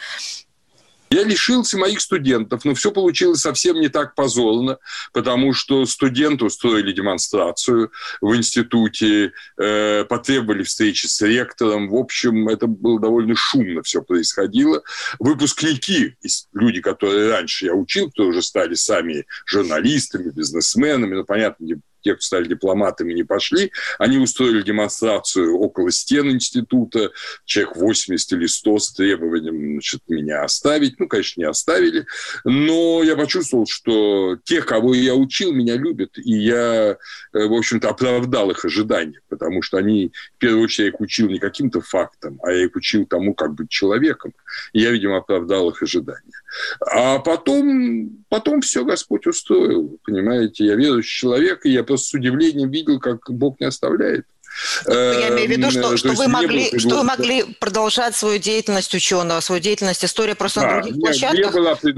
Я лишился моих студентов, но все получилось совсем не так позорно, потому что студенты устроили демонстрацию в институте, потребовали встречи с ректором. В общем, это было довольно шумно все происходило. Выпускники, люди, которые раньше я учил, которые уже стали сами журналистами, бизнесменами, ну, понятно, те, кто стали дипломатами, не пошли. Они устроили демонстрацию около стен института, человек 80 или 100 с требованием, значит, меня оставить. Ну, конечно, не оставили. Но я почувствовал, что те, кого я учил, меня любят. И я, в общем-то, оправдал их ожидания. Потому что они, в первую очередь, я их учил не каким-то фактам, а я их учил тому, как быть человеком. И я, видимо, оправдал их ожидания. А потом все Господь устроил. Понимаете, я верующий человек, и я просто с удивлением видел, как Бог не оставляет. Я имею в виду, что вы могли продолжать свою деятельность ученого, свою деятельность истории просто на других площадках.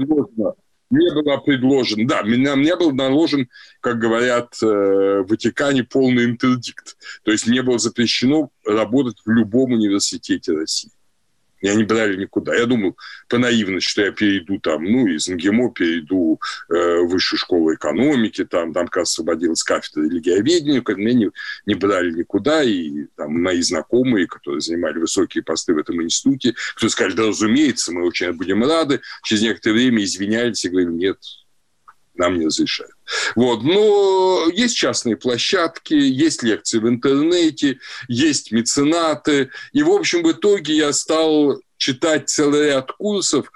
Мне было предложено, да, мне был наложен, как говорят в Ватикане, полный интердикт. То есть мне было запрещено работать в любом университете России. Меня не брали никуда. Я думал по наивности, что я перейду там, ну, из МГИМО перейду в высшую школу экономики, там как раз освободилась кафедра религиоведения, меня не брали никуда, и там мои знакомые, которые занимали высокие посты в этом институте, кто сказали, да, разумеется, мы очень будем рады, через некоторое время извинялись и говорили, нет, нам не разрешают. Вот. Но есть частные площадки, есть лекции в интернете, есть меценаты. И, в общем, в итоге я стал читать целый ряд курсов,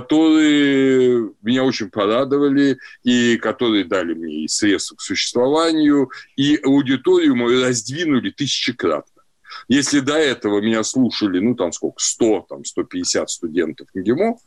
которые меня очень порадовали и которые дали мне и средства к существованию, и аудиторию мою раздвинули тысячекратно. Если до этого меня слушали, 100, 150 студентов МГИМО,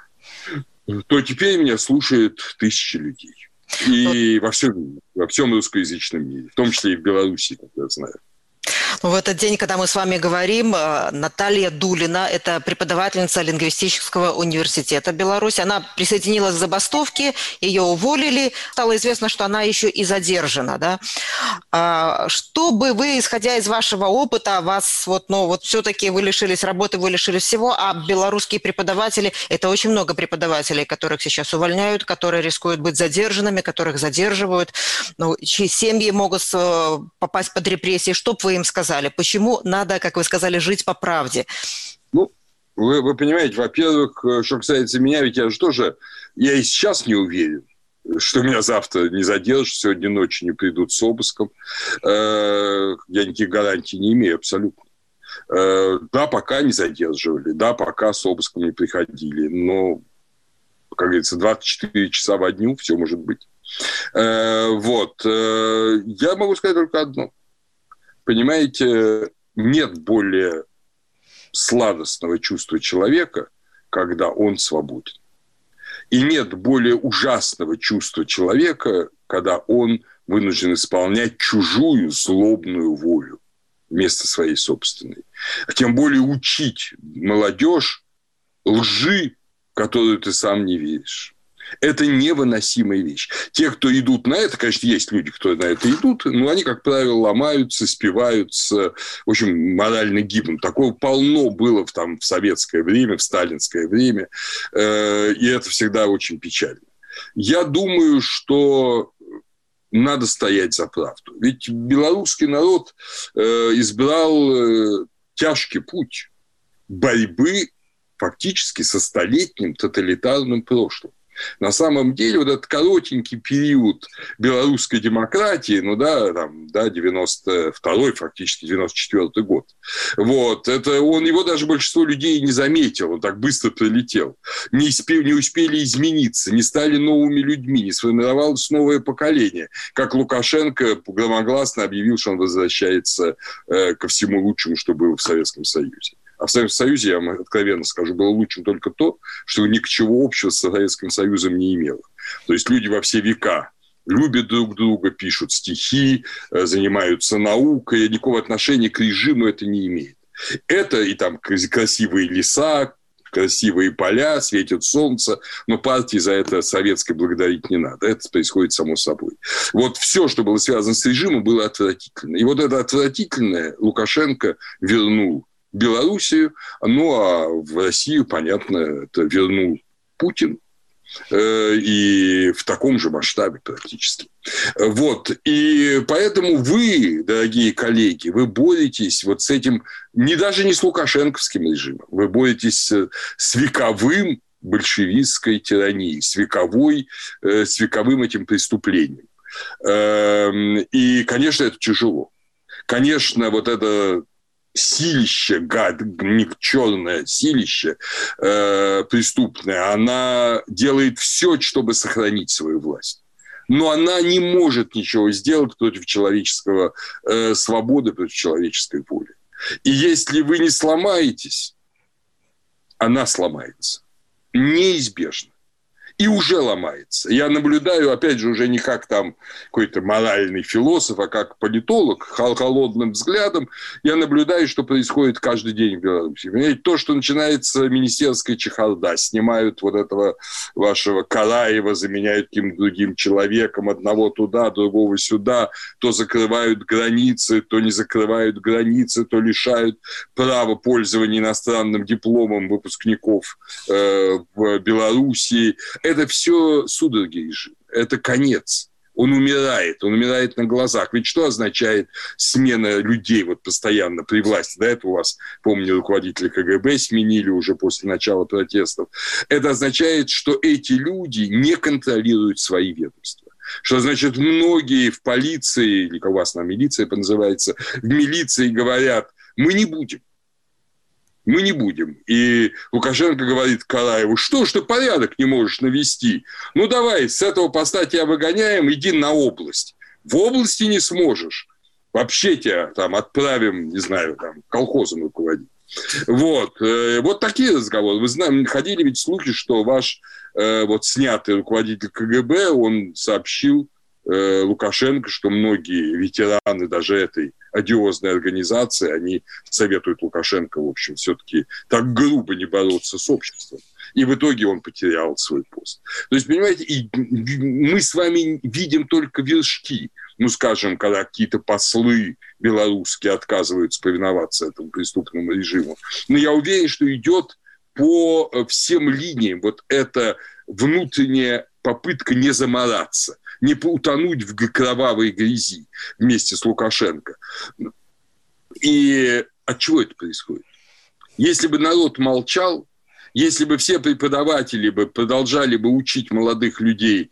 то теперь меня слушают тысячи людей. И во всем русскоязычном мире, в том числе и в Беларуси, как я знаю. В этот день, когда мы с вами говорим, Наталья Дулина, это преподавательница лингвистического университета Беларуси, она присоединилась к забастовке, ее уволили, стало известно, что она еще и задержана, да? Что бы вы, исходя из вашего опыта, вас все-таки вы лишились работы, вы лишились всего, а белорусские преподаватели, это очень много преподавателей, которых сейчас увольняют, которые рискуют быть задержанными, которых задерживают, чьи семьи могут попасть под репрессии, что бы вы им сказали? Почему надо, как вы сказали, жить по правде? Вы понимаете, во-первых, что касается меня, ведь я и сейчас не уверен, что меня завтра не задержат, сегодня ночью не придут с обыском. Я никаких гарантий не имею абсолютно. Да, пока не задерживали, да, пока с обыском не приходили, но, как говорится, 24 часа во дню все может быть. Я могу сказать только одно. Понимаете, нет более сладостного чувства человека, когда он свободен. И нет более ужасного чувства человека, когда он вынужден исполнять чужую злобную волю вместо своей собственной. А тем более учить молодежь лжи, в которую ты сам не веришь. Это невыносимая вещь. Те, кто идут на это, конечно, есть люди, кто на это идут, но они, как правило, ломаются, спиваются, в общем, морально гибнут. Такого полно было в советское время, в сталинское время, и это всегда очень печально. Я думаю, что надо стоять за правду. Ведь белорусский народ избрал тяжкий путь борьбы фактически со столетним тоталитарным прошлым. На самом деле, вот этот коротенький период белорусской демократии, 92-й, фактически 94-й год, его даже большинство людей не заметил, он так быстро прилетел. Не успели измениться, не стали новыми людьми, не сформировалось новое поколение. Как Лукашенко громогласно объявил, что он возвращается ко всему лучшему, что было в Советском Союзе. А в Советском Союзе, я вам откровенно скажу, было лучшим только то, что ничего общего с Советским Союзом не имело. То есть люди во все века любят друг друга, пишут стихи, занимаются наукой, никакого отношения к режиму это не имеет. Это и там красивые леса, красивые поля, светит солнце, но партии за это советской благодарить не надо. Это происходит само собой. Вот все, что было связано с режимом, было отвратительно. И вот это отвратительное Лукашенко вернул Белоруссию, а в Россию, понятно, это вернул Путин, и в таком же масштабе практически. И поэтому вы, дорогие коллеги, вы боретесь с этим, даже не с лукашенковским режимом, вы боретесь с вековым большевистской тиранией, с вековым этим преступлением. И, конечно, это тяжело. Конечно, это силище, черное силище преступное, она делает все, чтобы сохранить свою власть. Но она не может ничего сделать против человеческого свободы, против человеческой воли. И если вы не сломаетесь, она сломается. Неизбежно. И уже ломается. Я наблюдаю, опять же, уже не как какой-то моральный философ, а как политолог, холодным взглядом, я наблюдаю, что происходит каждый день в Беларуси. Понимаете, то, что начинается министерская чехарда, снимают этого вашего Караева, заменяют каким-то другим человеком, одного туда, другого сюда, то закрывают границы, то не закрывают границы, то лишают права пользования иностранным дипломом выпускников в Белоруссии. Это все судороги режима. Это конец. Он умирает на глазах. Ведь что означает смена людей постоянно при власти? До этого у вас, помню, руководителя КГБ сменили уже после начала протестов. Это означает, что эти люди не контролируют свои ведомства. Что значит, многие в полиции, или как у вас милиция называется, в милиции говорят, мы не будем. И Лукашенко говорит Караеву, что ж ты порядок не можешь навести? Давай, с этого поста тебя выгоняем, иди на область. В области не сможешь. Вообще тебя отправим, не знаю, колхозом руководить. Вот такие разговоры. Вы знаете, ходили ведь слухи, что ваш снятый руководитель КГБ, он сообщил Лукашенко, что многие ветераны даже этой одиозной организации, они советуют Лукашенко, в общем, все-таки так грубо не бороться с обществом. И в итоге он потерял свой пост. То есть, понимаете, мы с вами видим только вершки. Скажем, когда какие-то послы белорусские отказываются повиноваться этому преступному режиму. Но я уверен, что идет по всем линиям эта внутренняя попытка не замораться, не утонуть в кровавой грязи вместе с Лукашенко. И от чего это происходит? Если бы народ молчал, если бы все преподаватели продолжали бы учить молодых людей,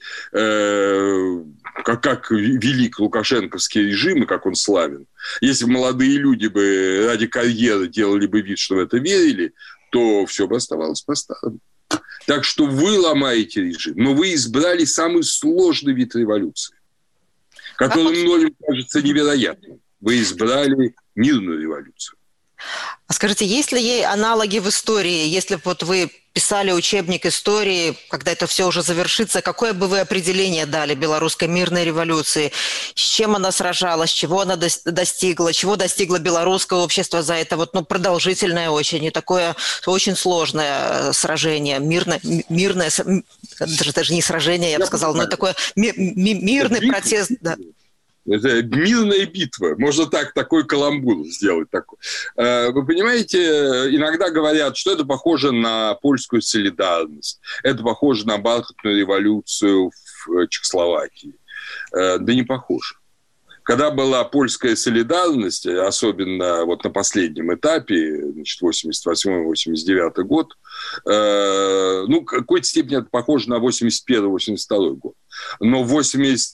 как велик лукашенковский режим и как он славен, если бы молодые люди ради карьеры делали бы вид, что в это верили, то все бы оставалось по-старому. Так что вы ломаете режим, но вы избрали самый сложный вид революции, который многим кажется невероятным. Вы избрали мирную революцию. А скажите, есть ли ей аналоги в истории? Если бы вот вы писали учебник истории, когда это все уже завершится, какое бы вы определение дали белорусской мирной революции? С чем она сражалась, чего она достигла, чего достигло белорусское общество за это вот, продолжительное очень и такое очень сложное сражение, мирное даже не сражение, я бы сказала, но такое мирный протест. Да. Это мирная битва. Можно такой каламбур сделать. Такой. Вы понимаете, иногда говорят, что это похоже на польскую солидарность. Это похоже на бархатную революцию в Чехословакии. Да не похоже. Когда была польская солидарность, особенно вот на последнем этапе, 88-89 год, в какой-то степени это похоже на 81-82 год. Но в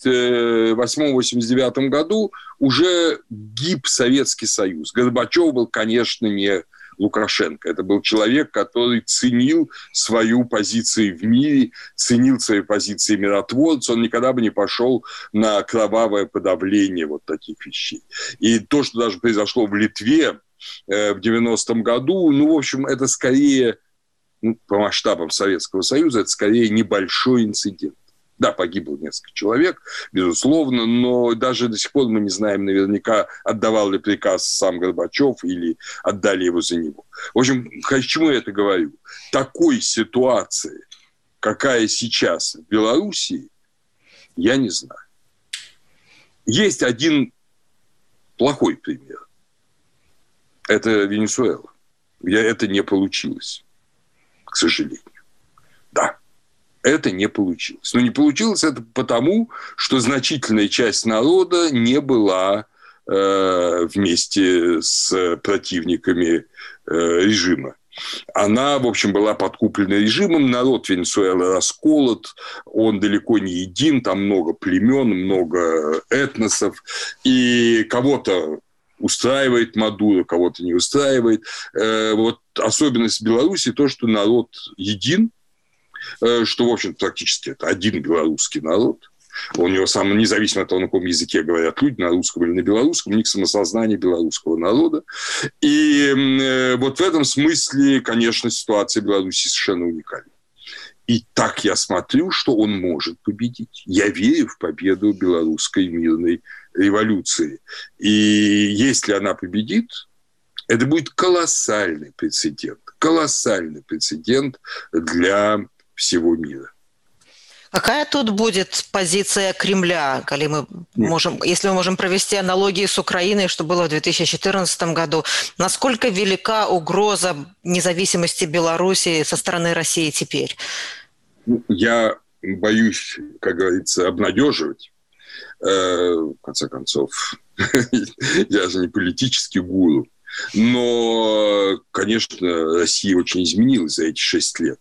88-89 году уже гиб Советский Союз. Горбачев был, конечно, не Лукашенко. Это был человек, который ценил свою позицию в мире, ценил свои позиции миротворца. Он никогда бы не пошел на кровавое подавление вот таких вещей. И то, что даже произошло в Литве в 90-м году, в общем, это скорее, по масштабам Советского Союза, это скорее небольшой инцидент. Да, погибло несколько человек, безусловно, но даже до сих пор мы не знаем наверняка, отдавал ли приказ сам Горбачев или отдали его за него. В общем, к чему я это говорю? Такой ситуации, какая сейчас в Белоруссии, я не знаю. Есть один плохой пример. Это Венесуэла. Это не получилось, к сожалению. Да. Это не получилось. Но не получилось это потому, что значительная часть народа не была вместе с противниками режима. Она, в общем, была подкуплена режимом. Народ Венесуэлы расколот, он далеко не един, там много племен, много этносов. И кого-то устраивает Мадуро, кого-то не устраивает. Вот особенность Беларуси то, что народ един, что, в общем, практически это один белорусский народ. У него независимо от того, на каком языке говорят люди, на русском или на белорусском, у них самосознание белорусского народа. И вот в этом смысле, конечно, ситуация в Беларуси совершенно уникальна. И так я смотрю, что он может победить. Я верю в победу белорусской мирной революции. И если она победит, это будет колоссальный прецедент для всего мира. Какая тут будет позиция Кремля, если мы можем провести аналогии с Украиной, что было в 2014 году? Насколько велика угроза независимости Беларуси со стороны России теперь? Я боюсь, как говорится, обнадеживать. В конце концов, я же не политический гуру. Но, конечно, Россия очень изменилась за эти 6 лет.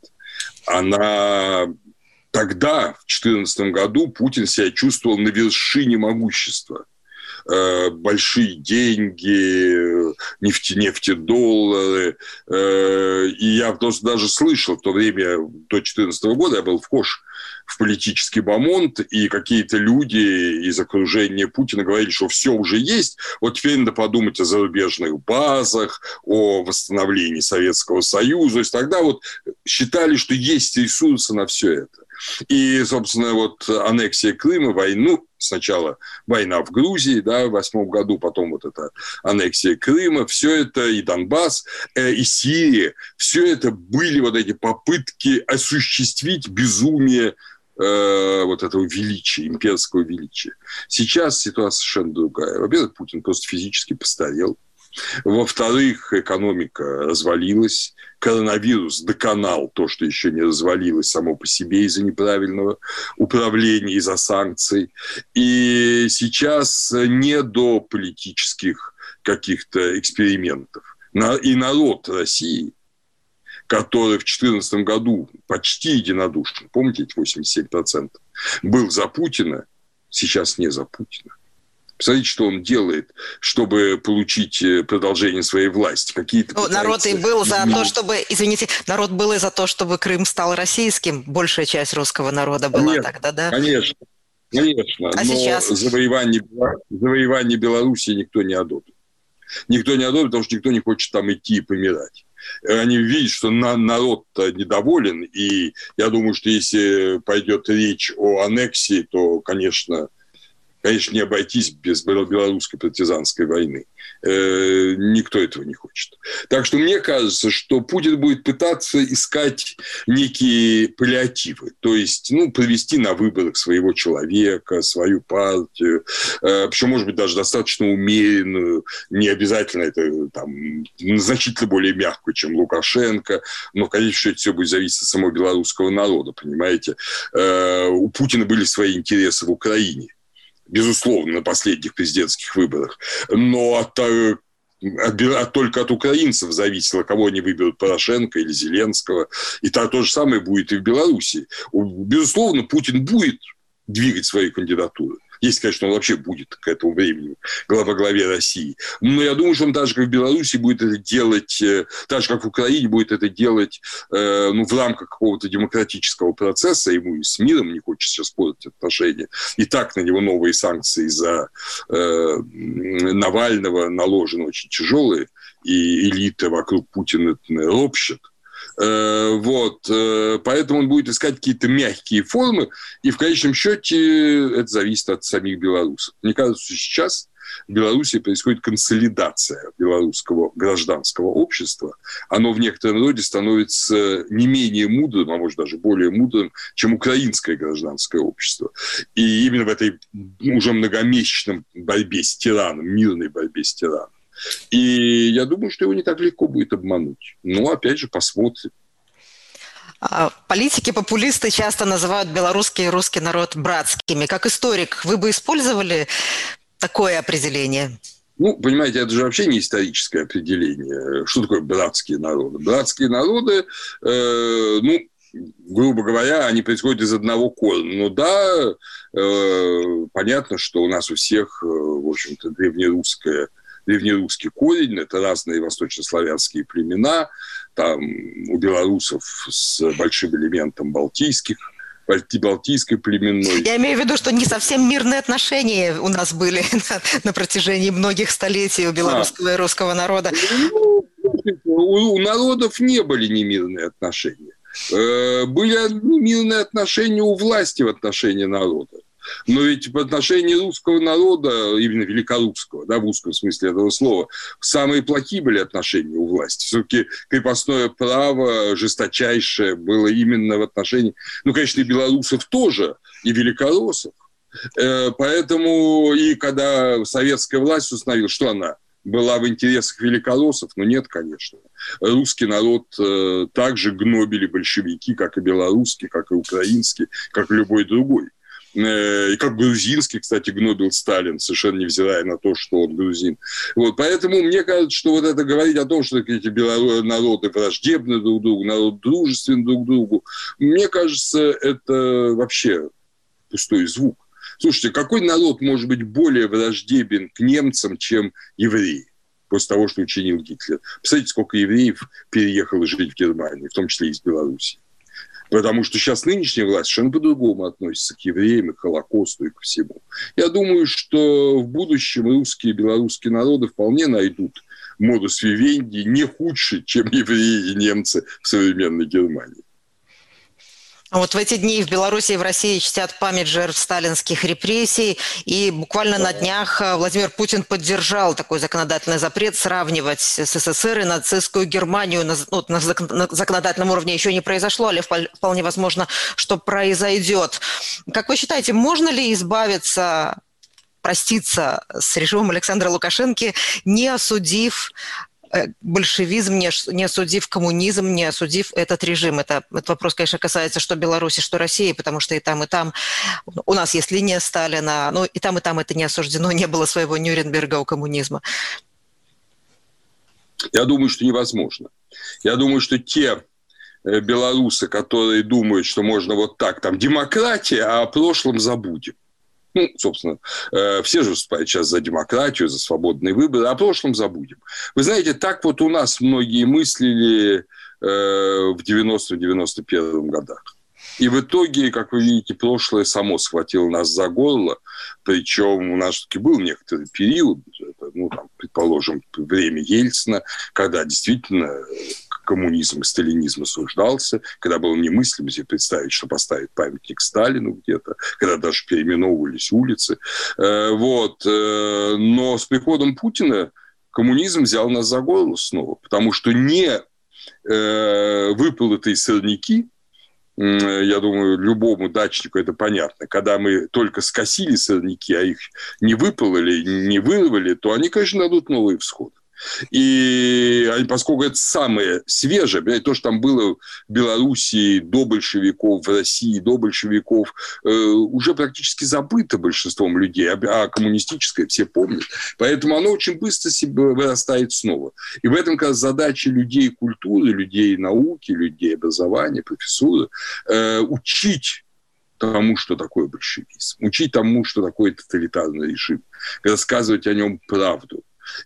Тогда, в 2014 году, Путин себя чувствовал на вершине могущества. Большие деньги, нефтедоллары. И я даже слышал в то время, до 2014 года, я был вхож в политический бомонд, и какие-то люди из окружения Путина говорили, что все уже есть, вот теперь надо подумать о зарубежных базах, о восстановлении Советского Союза. То есть тогда вот считали, что есть ресурсы на все это. И, собственно, вот аннексия Крыма, сначала война в Грузии, да, в 2008 году, потом вот эта аннексия Крыма, все это, и Донбасс, и Сирия, все это были вот эти попытки осуществить безумие вот этого величия, имперского величия. Сейчас ситуация совершенно другая. Во-первых, Путин просто физически постарел. Во-вторых, экономика развалилась. Коронавирус доконал то, что еще не развалилось само по себе из-за неправильного управления, из-за санкций. И сейчас не до политических каких-то экспериментов. И народ России, который в 2014 году почти единодушно, помните, эти 87%, был за Путина, сейчас не за Путина. Посмотрите, что он делает, чтобы получить продолжение своей власти. Народ и был за то, чтобы, народ был и за то, чтобы Крым стал российским. Большая часть русского народа была тогда, да? Конечно. А но сейчас? Завоевание Белоруссии никто не одобрил. Никто не одобрит, потому что никто не хочет там идти и помирать. Они видят, что народ-то недоволен, и я думаю, что если пойдет речь о аннексии, то, конечно, не обойтись без белорусской партизанской войны. Никто этого не хочет. Так что мне кажется, что Путин будет пытаться искать некие паллиативы, то есть провести на выборах своего человека, свою партию, причем, может быть, даже достаточно умеренную, не обязательно это там, значительно более мягкую, чем Лукашенко, но, конечно, это все будет зависеть от самого белорусского народа, понимаете. У Путина были свои интересы в Украине, безусловно, на последних президентских выборах. Но только от украинцев зависело, кого они выберут, Порошенко или Зеленского. И то же самое будет и в Беларуси. Безусловно, Путин будет двигать свою кандидатуру. Если, конечно, он вообще будет к этому времени во главе России. Но я думаю, что он даже как в Беларуси будет это делать, так же как в Украине будет это делать в рамках какого-то демократического процесса. Ему и с миром не хочется сейчас портить отношения. И так на него новые санкции за Навального наложены очень тяжелые. И элита вокруг Путина ропщет. Поэтому он будет искать какие-то мягкие формы, и в конечном счете это зависит от самих белорусов. Мне кажется, что сейчас в Беларуси происходит консолидация белорусского гражданского общества. Оно в некотором роде становится не менее мудрым, а может даже более мудрым, чем украинское гражданское общество. И именно в этой уже многомесячной борьбе с тираном, мирной борьбе с тираном. И я думаю, что его не так легко будет обмануть. Но, опять же, посмотрим. Политики-популисты часто называют белорусский и русский народ братскими. Как историк, вы бы использовали такое определение? Понимаете, это же вообще не историческое определение. Что такое братские народы? Братские народы, грубо говоря, они происходят из одного корня. Но да, понятно, что у нас у всех, в общем-то, древнерусский корень, это разные восточнославянские племена, там у белорусов с большим элементом балтийской племенной. Я имею в виду, что не совсем мирные отношения у нас были на протяжении многих столетий у белорусского и русского народа. У народов не были немирные отношения. Были немирные отношения у власти в отношении народа. Но ведь в отношении русского народа, именно великорусского, в узком смысле этого слова, самые плохие были отношения у власти. Все-таки крепостное право жесточайшее было именно в отношении, конечно, и белорусов тоже, и великороссов. Поэтому и когда советская власть установила, что она была в интересах великороссов, нет, конечно. Русский народ также гнобили большевики, как и белорусский, как и украинский, как и любой другой. И как грузинский, кстати, гнобил Сталин, совершенно невзирая на то, что он грузин. Поэтому мне кажется, что это говорить о том, что эти народы враждебны друг другу, народ дружественны друг другу, мне кажется, это вообще пустой звук. Слушайте, какой народ может быть более враждебен к немцам, чем евреи, после того, что учинил Гитлер? Представляете, сколько евреев переехало жить в Германию, в том числе из Беларуси. Потому что сейчас нынешняя власть совершенно по-другому относится к евреям, и к Холокосту, и ко всему. Я думаю, что в будущем русские и белорусские народы вполне найдут модус вивенди не худший, чем евреи и немцы в современной Германии. В эти дни в Беларуси и в России чтят память жертв сталинских репрессий. И буквально на днях Владимир Путин поддержал такой законодательный запрет сравнивать СССР и нацистскую Германию. На законодательном уровне еще не произошло, але вполне возможно, что произойдет. Как вы считаете, можно ли проститься с режимом Александра Лукашенко, не осудив большевизм, не осудив коммунизм, не осудив этот режим? Этот вопрос, конечно, касается что Беларуси, что России, потому что и там у нас есть линия Сталина, и там это не осуждено, не было своего Нюрнберга у коммунизма. Я думаю, что невозможно. Я думаю, что те белорусы, которые думают, что можно там демократия, а о прошлом забудем. Собственно, все же выступают сейчас за демократию, за свободные выборы, а о прошлом забудем. Вы знаете, так у нас многие мыслили в 90-91 годах. И в итоге, как вы видите, прошлое само схватило нас за горло. Причем у нас все-таки был некоторый период, предположим, время Ельцина, когда действительно коммунизм и сталинизм осуждался, когда было немыслимо себе представить, что поставить памятник Сталину где-то, когда даже переименовывались улицы. Но с приходом Путина коммунизм взял нас за горло снова, потому что не выполотые сорняки, я думаю, любому дачнику это понятно. Когда мы только скосили сорняки, а их не выпололи, не вырвали, то они, конечно, дадут новые всходы. И поскольку это самое свежее, то, что там было в Белоруссии до большевиков, в России до большевиков, уже практически забыто большинством людей, а коммунистическое все помнят. Поэтому оно очень быстро вырастает снова. И в этом как раз задача людей культуры, людей науки, людей образования, профессуры учить тому, что такое большевизм, учить тому, что такое тоталитарный режим, рассказывать о нем правду.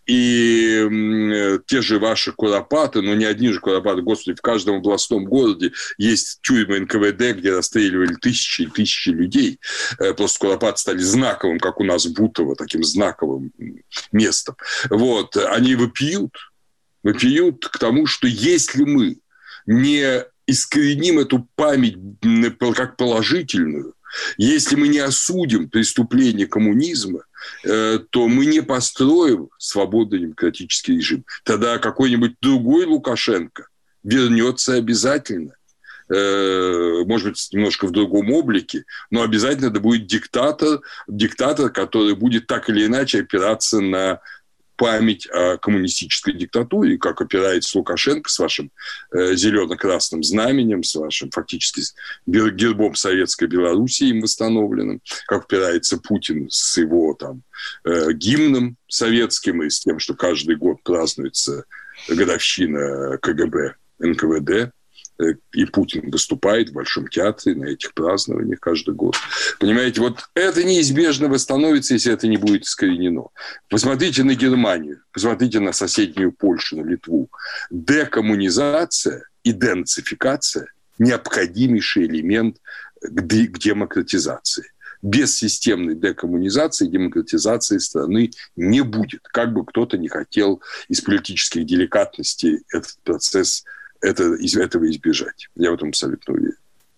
И те же ваши куропаты, но не одни же куропаты, господи, в каждом областном городе есть тюрьмы НКВД, где расстреливали тысячи и тысячи людей. Просто куропаты стали знаковым, как у нас Бутово, таким знаковым местом. Они вопиют к тому, что если мы не искореним эту память как положительную, если мы не осудим преступление коммунизма, то мы не построим свободный демократический режим. Тогда какой-нибудь другой Лукашенко вернется обязательно. Может быть, немножко в другом облике, но обязательно это будет диктатор, который будет так или иначе опираться на память о коммунистической диктатуре, как опирается Лукашенко с вашим зелено-красным знаменем, с вашим фактически гербом Советской Белоруссии им восстановленным, как опирается Путин с его гимном советским и с тем, что каждый год празднуется годовщина КГБ, НКВД, и Путин выступает в Большом театре на этих празднованиях каждый год. Понимаете, это неизбежно восстановится, если это не будет искоренено. Посмотрите на Германию, посмотрите на соседнюю Польшу, на Литву. Декоммунизация и денацификация – необходимейший элемент к демократизации. Без системной декоммунизации и демократизации страны не будет. Как бы кто-то не хотел из политических деликатностей этот процесс этого избежать. Я в этом абсолютно уверен.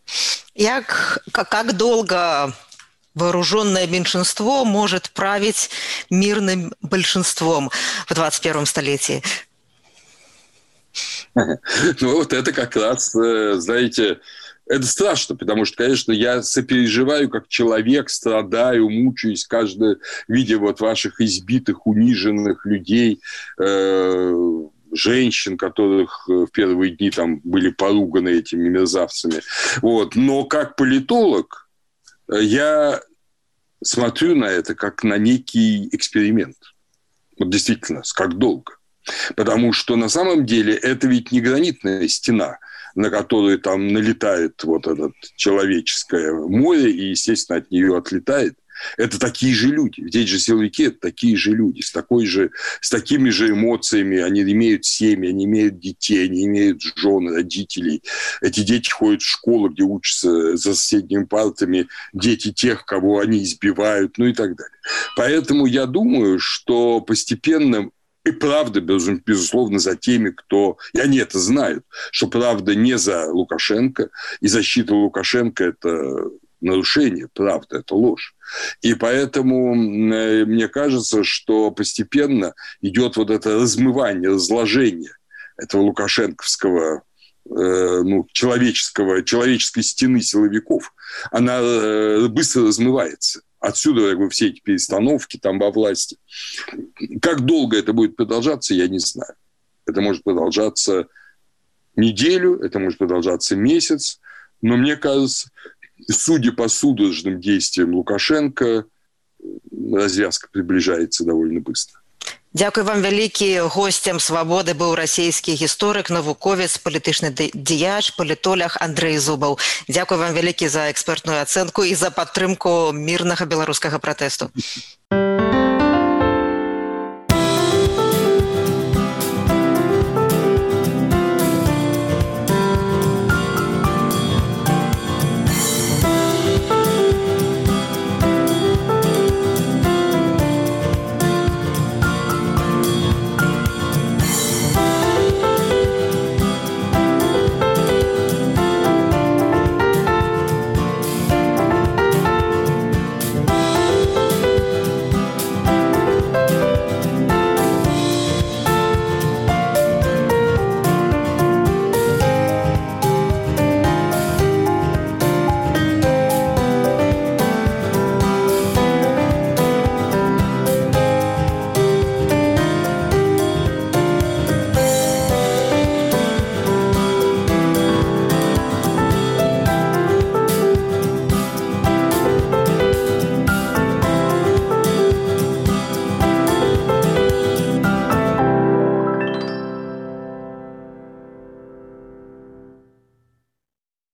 Как долго вооруженное меньшинство может править мирным большинством в 21 столетии? Это как раз, знаете, это страшно, потому что, конечно, я сопереживаю как человек, страдаю, мучаюсь, видя ваших избитых, униженных людей, женщин, которых в первые дни были поруганы этими мерзавцами. Но как политолог я смотрю на это как на некий эксперимент. Действительно, как долго. Потому что на самом деле это ведь не гранитная стена, на которую налетает это человеческое море и, естественно, от нее отлетает. Это такие же люди. Здесь же силовики – это такие же люди, с такими же эмоциями. Они имеют семьи, они имеют детей, они имеют жен, родителей. Эти дети ходят в школу, где учатся за соседними партами дети тех, кого они избивают, и так далее. Поэтому я думаю, что постепенно и правда, безусловно, за теми, кто... И они это знают, что правда не за Лукашенко, и защита Лукашенко – это нарушение, правда, это ложь. И поэтому мне кажется, что постепенно идет это размывание, разложение этого лукашенковского, человеческой стены силовиков. Она быстро размывается. Отсюда все эти перестановки во власти. Как долго это будет продолжаться, я не знаю. Это может продолжаться неделю, это может продолжаться месяц. Но мне кажется, судя по судорожным действиям Лукашенко, развязка приближается довольно быстро. Дякую вам вялікі. Гостем «Свабоды» быў расійскі гісторык, навуковец, палітычны дзеяч, палітолог Андрэй Зубаў. Дякую вам вялікі за экспертную ацэнку і за падтрымку мірнага беларускага пратэсту.